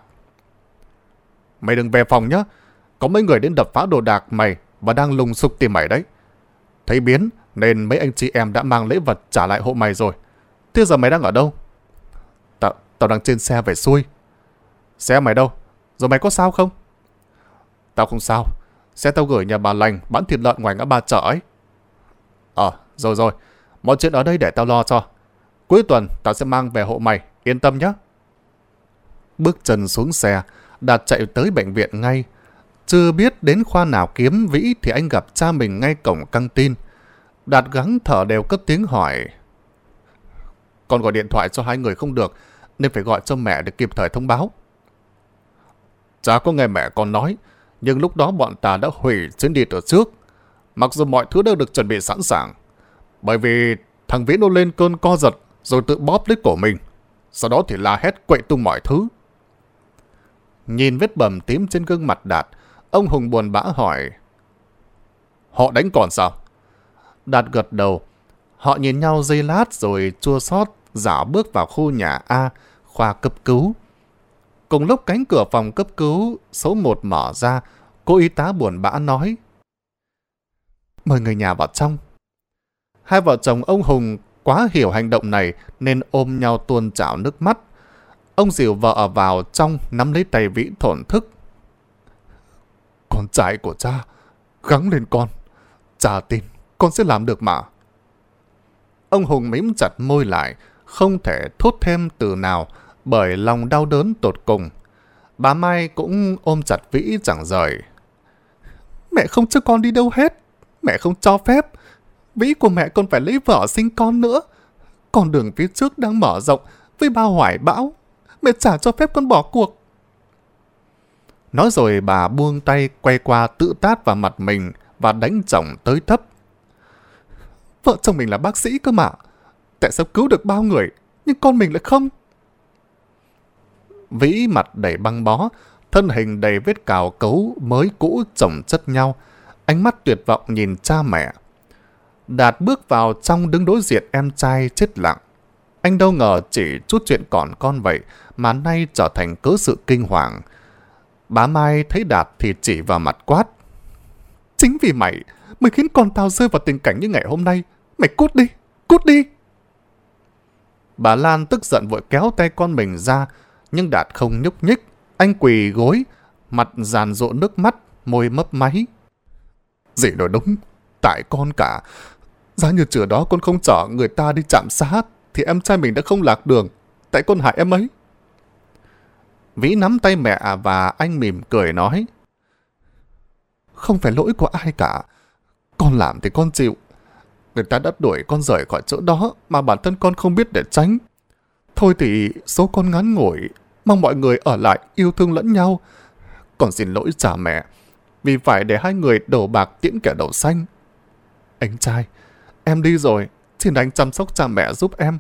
Mày đừng về phòng nhé. Có mấy người đến đập phá đồ đạc mày và đang lùng sục tìm mày đấy. Thấy biến nên mấy anh chị em đã mang lễ vật trả lại hộ mày rồi. Thế giờ mày đang ở đâu? Tao, tao đang trên xe về xuôi. Xe mày đâu? Rồi mày có sao không? Tao không sao. Xe tao gửi nhà bà Lành bán thịt lợn ngoài ngã ba chợ ấy. Ờ, rồi rồi. Mọi chuyện ở đây để tao lo cho. Cuối tuần tao sẽ mang về hộ mày. Yên tâm nhé. Bước chân xuống xe, Đạt chạy tới bệnh viện ngay. Chưa biết đến khoa nào kiếm Vĩ thì anh gặp cha mình ngay cổng căng tin. Đạt gắng thở đều cất tiếng hỏi: con gọi điện thoại cho hai người không được, nên phải gọi cho mẹ để kịp thời thông báo. Cha có nghe mẹ con nói, nhưng lúc đó bọn ta đã hủy chuyến đi từ trước. Mặc dù mọi thứ đã được chuẩn bị sẵn sàng, bởi vì thằng Vĩ nó lên cơn co giật rồi tự bóp lấy cổ mình. Sau đó thì la hét quậy tung mọi thứ. Nhìn vết bầm tím trên gương mặt Đạt, ông Hùng buồn bã hỏi: họ đánh còn sao? Đạt gật đầu. Họ nhìn nhau giây lát rồi chua xót dạo bước vào khu nhà A, khoa cấp cứu. Cùng lúc cánh cửa phòng cấp cứu số một mở ra, cô y tá buồn bã nói: mời người nhà vào trong. Hai vợ chồng ông Hùng quá hiểu hành động này nên ôm nhau tuôn trào nước mắt. Ông dìu vợ vào trong, nắm lấy tay Vĩ thổn thức: con trai của cha, gắng lên con. Cha tin con sẽ làm được mà. Ông Hùng mím chặt môi lại, không thể thốt thêm từ nào bởi lòng đau đớn tột cùng. Bà Mai cũng ôm chặt Vĩ chẳng rời. Mẹ không cho con đi đâu hết. Mẹ không cho phép. Vĩ của mẹ còn phải lấy vợ sinh con nữa. Con đường phía trước đang mở rộng với bao hoài bão. Mẹ chả cho phép con bỏ cuộc. Nói rồi bà buông tay quay qua tự tát vào mặt mình và đánh chồng tới tấp. Vợ chồng mình là bác sĩ cơ mà. Tại sao cứu được bao người nhưng con mình lại không? Vĩ mặt đầy băng bó, thân hình đầy vết cào cấu mới cũ chồng chất nhau, ánh mắt tuyệt vọng nhìn cha mẹ. Đạt bước vào trong đứng đối diện em trai chết lặng. Anh đâu ngờ chỉ chút chuyện còn con vậy mà nay trở thành cớ sự kinh hoàng. Bà Mai thấy Đạt thì chỉ vào mặt quát: chính vì mày mới khiến con tao rơi vào tình cảnh như ngày hôm nay. Mày cút đi, cút đi. Bà Lan tức giận vội kéo tay con mình ra, nhưng Đạt không nhúc nhích. Anh quỳ gối, mặt dàn dụa nước mắt, môi mấp máy. Dì nói đúng, tại con cả. Giá như trưa đó con không chở người ta đi chạm sát thì em trai mình đã không lạc đường. Tại con hại em ấy. Vĩ nắm tay mẹ và anh mỉm cười nói: không phải lỗi của ai cả. Con làm thì con chịu. Người ta đã đuổi con rời khỏi chỗ đó mà bản thân con không biết để tránh. Thôi thì số con ngắn ngủi, mong mọi người ở lại yêu thương lẫn nhau. Còn xin lỗi cha mẹ vì phải để hai người đầu bạc tiễn kẻ đầu xanh. Anh trai, em đi rồi, xin anh chăm sóc cha mẹ giúp em.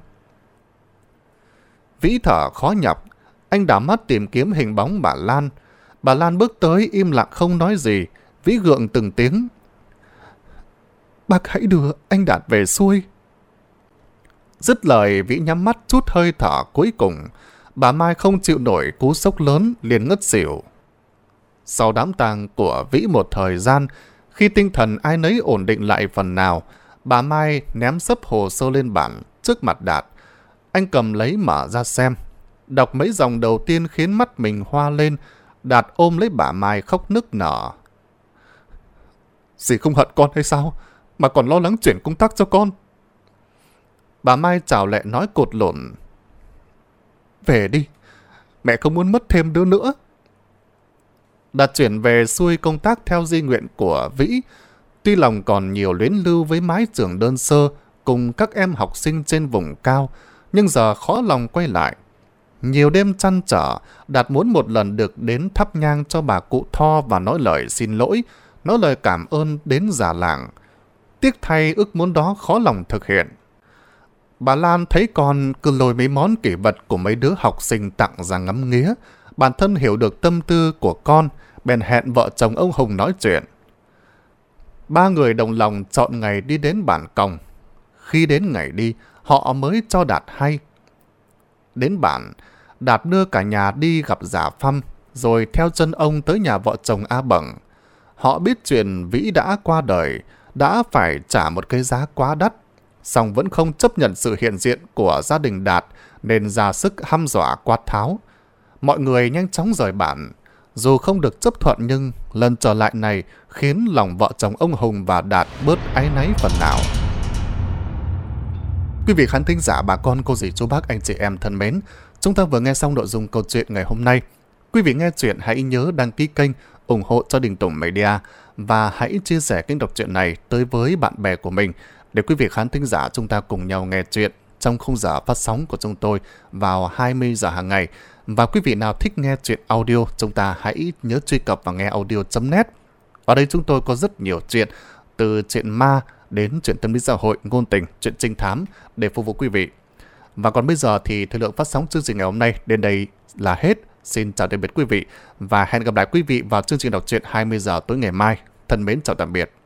Vĩ thở khó nhọc. Anh đảo mắt tìm kiếm hình bóng bà Lan. Bà Lan bước tới im lặng không nói gì. Vĩ gượng từng tiếng: bác hãy đưa anh Đạt về xuôi. Dứt lời, Vĩ nhắm mắt chút hơi thở cuối cùng. Bà Mai không chịu nổi cú sốc lớn liền ngất xỉu. Sau đám tang của Vĩ một thời gian, khi tinh thần ai nấy ổn định lại phần nào, bà Mai ném sấp hồ sơ lên bàn trước mặt Đạt. Anh cầm lấy mở ra xem. Đọc mấy dòng đầu tiên khiến mắt mình hoa lên. Đạt ôm lấy bà Mai khóc nức nở. Dì không hận con hay sao mà còn lo lắng chuyển công tác cho con? Bà Mai chào lệ nói cột lộn: về đi, mẹ không muốn mất thêm đứa nữa. Đạt chuyển về xuôi công tác theo di nguyện của Vĩ. Tuy lòng còn nhiều luyến lưu với mái trường đơn sơ cùng các em học sinh trên vùng cao, nhưng giờ khó lòng quay lại. Nhiều đêm trăn trở, Đạt muốn một lần được đến thắp nhang cho bà cụ Tho và nói lời xin lỗi, nói lời cảm ơn đến già làng. Tiếc thay ước muốn đó khó lòng thực hiện. Bà Lan thấy con cứ lôi mấy món kỷ vật của mấy đứa học sinh tặng ra ngắm nghía. Bản thân hiểu được tâm tư của con, bèn hẹn vợ chồng ông Hùng nói chuyện. Ba người đồng lòng chọn ngày đi đến bản Còng. Khi đến ngày đi, họ mới cho Đạt hay. Đến bản, Đạt đưa cả nhà đi gặp Giả Phăm, rồi theo chân ông tới nhà vợ chồng A Bẩn. Họ biết chuyện Vĩ đã qua đời, đã phải trả một cái giá quá đắt, song vẫn không chấp nhận sự hiện diện của gia đình Đạt, nên ra sức hăm dọa quát tháo. Mọi người nhanh chóng rời bản. Dù không được chấp thuận nhưng lần trở lại này khiến lòng vợ chồng ông Hùng và Đạt bớt áy náy phần nào. Quý vị khán thính giả, bà con, cô dì, chú bác, anh chị em thân mến, chúng ta vừa nghe xong nội dung câu chuyện ngày hôm nay. Quý vị nghe chuyện hãy nhớ đăng ký kênh, ủng hộ cho Đình Tùng Media và hãy chia sẻ kênh đọc truyện này tới với bạn bè của mình để quý vị khán thính giả chúng ta cùng nhau nghe chuyện trong khung giờ phát sóng của chúng tôi vào hai mươi giờ hàng ngày. Và quý vị nào thích nghe chuyện audio, chúng ta hãy nhớ truy cập vào nghe audio chấm net. Ở đây chúng tôi có rất nhiều chuyện, từ chuyện ma đến chuyện tâm lý xã hội, ngôn tình, chuyện trinh thám để phục vụ quý vị. Và còn bây giờ thì thời lượng phát sóng chương trình ngày hôm nay đến đây là hết. Xin chào tạm biệt quý vị và hẹn gặp lại quý vị vào chương trình đọc truyện hai mươi giờ tối ngày mai. Thân mến chào tạm biệt.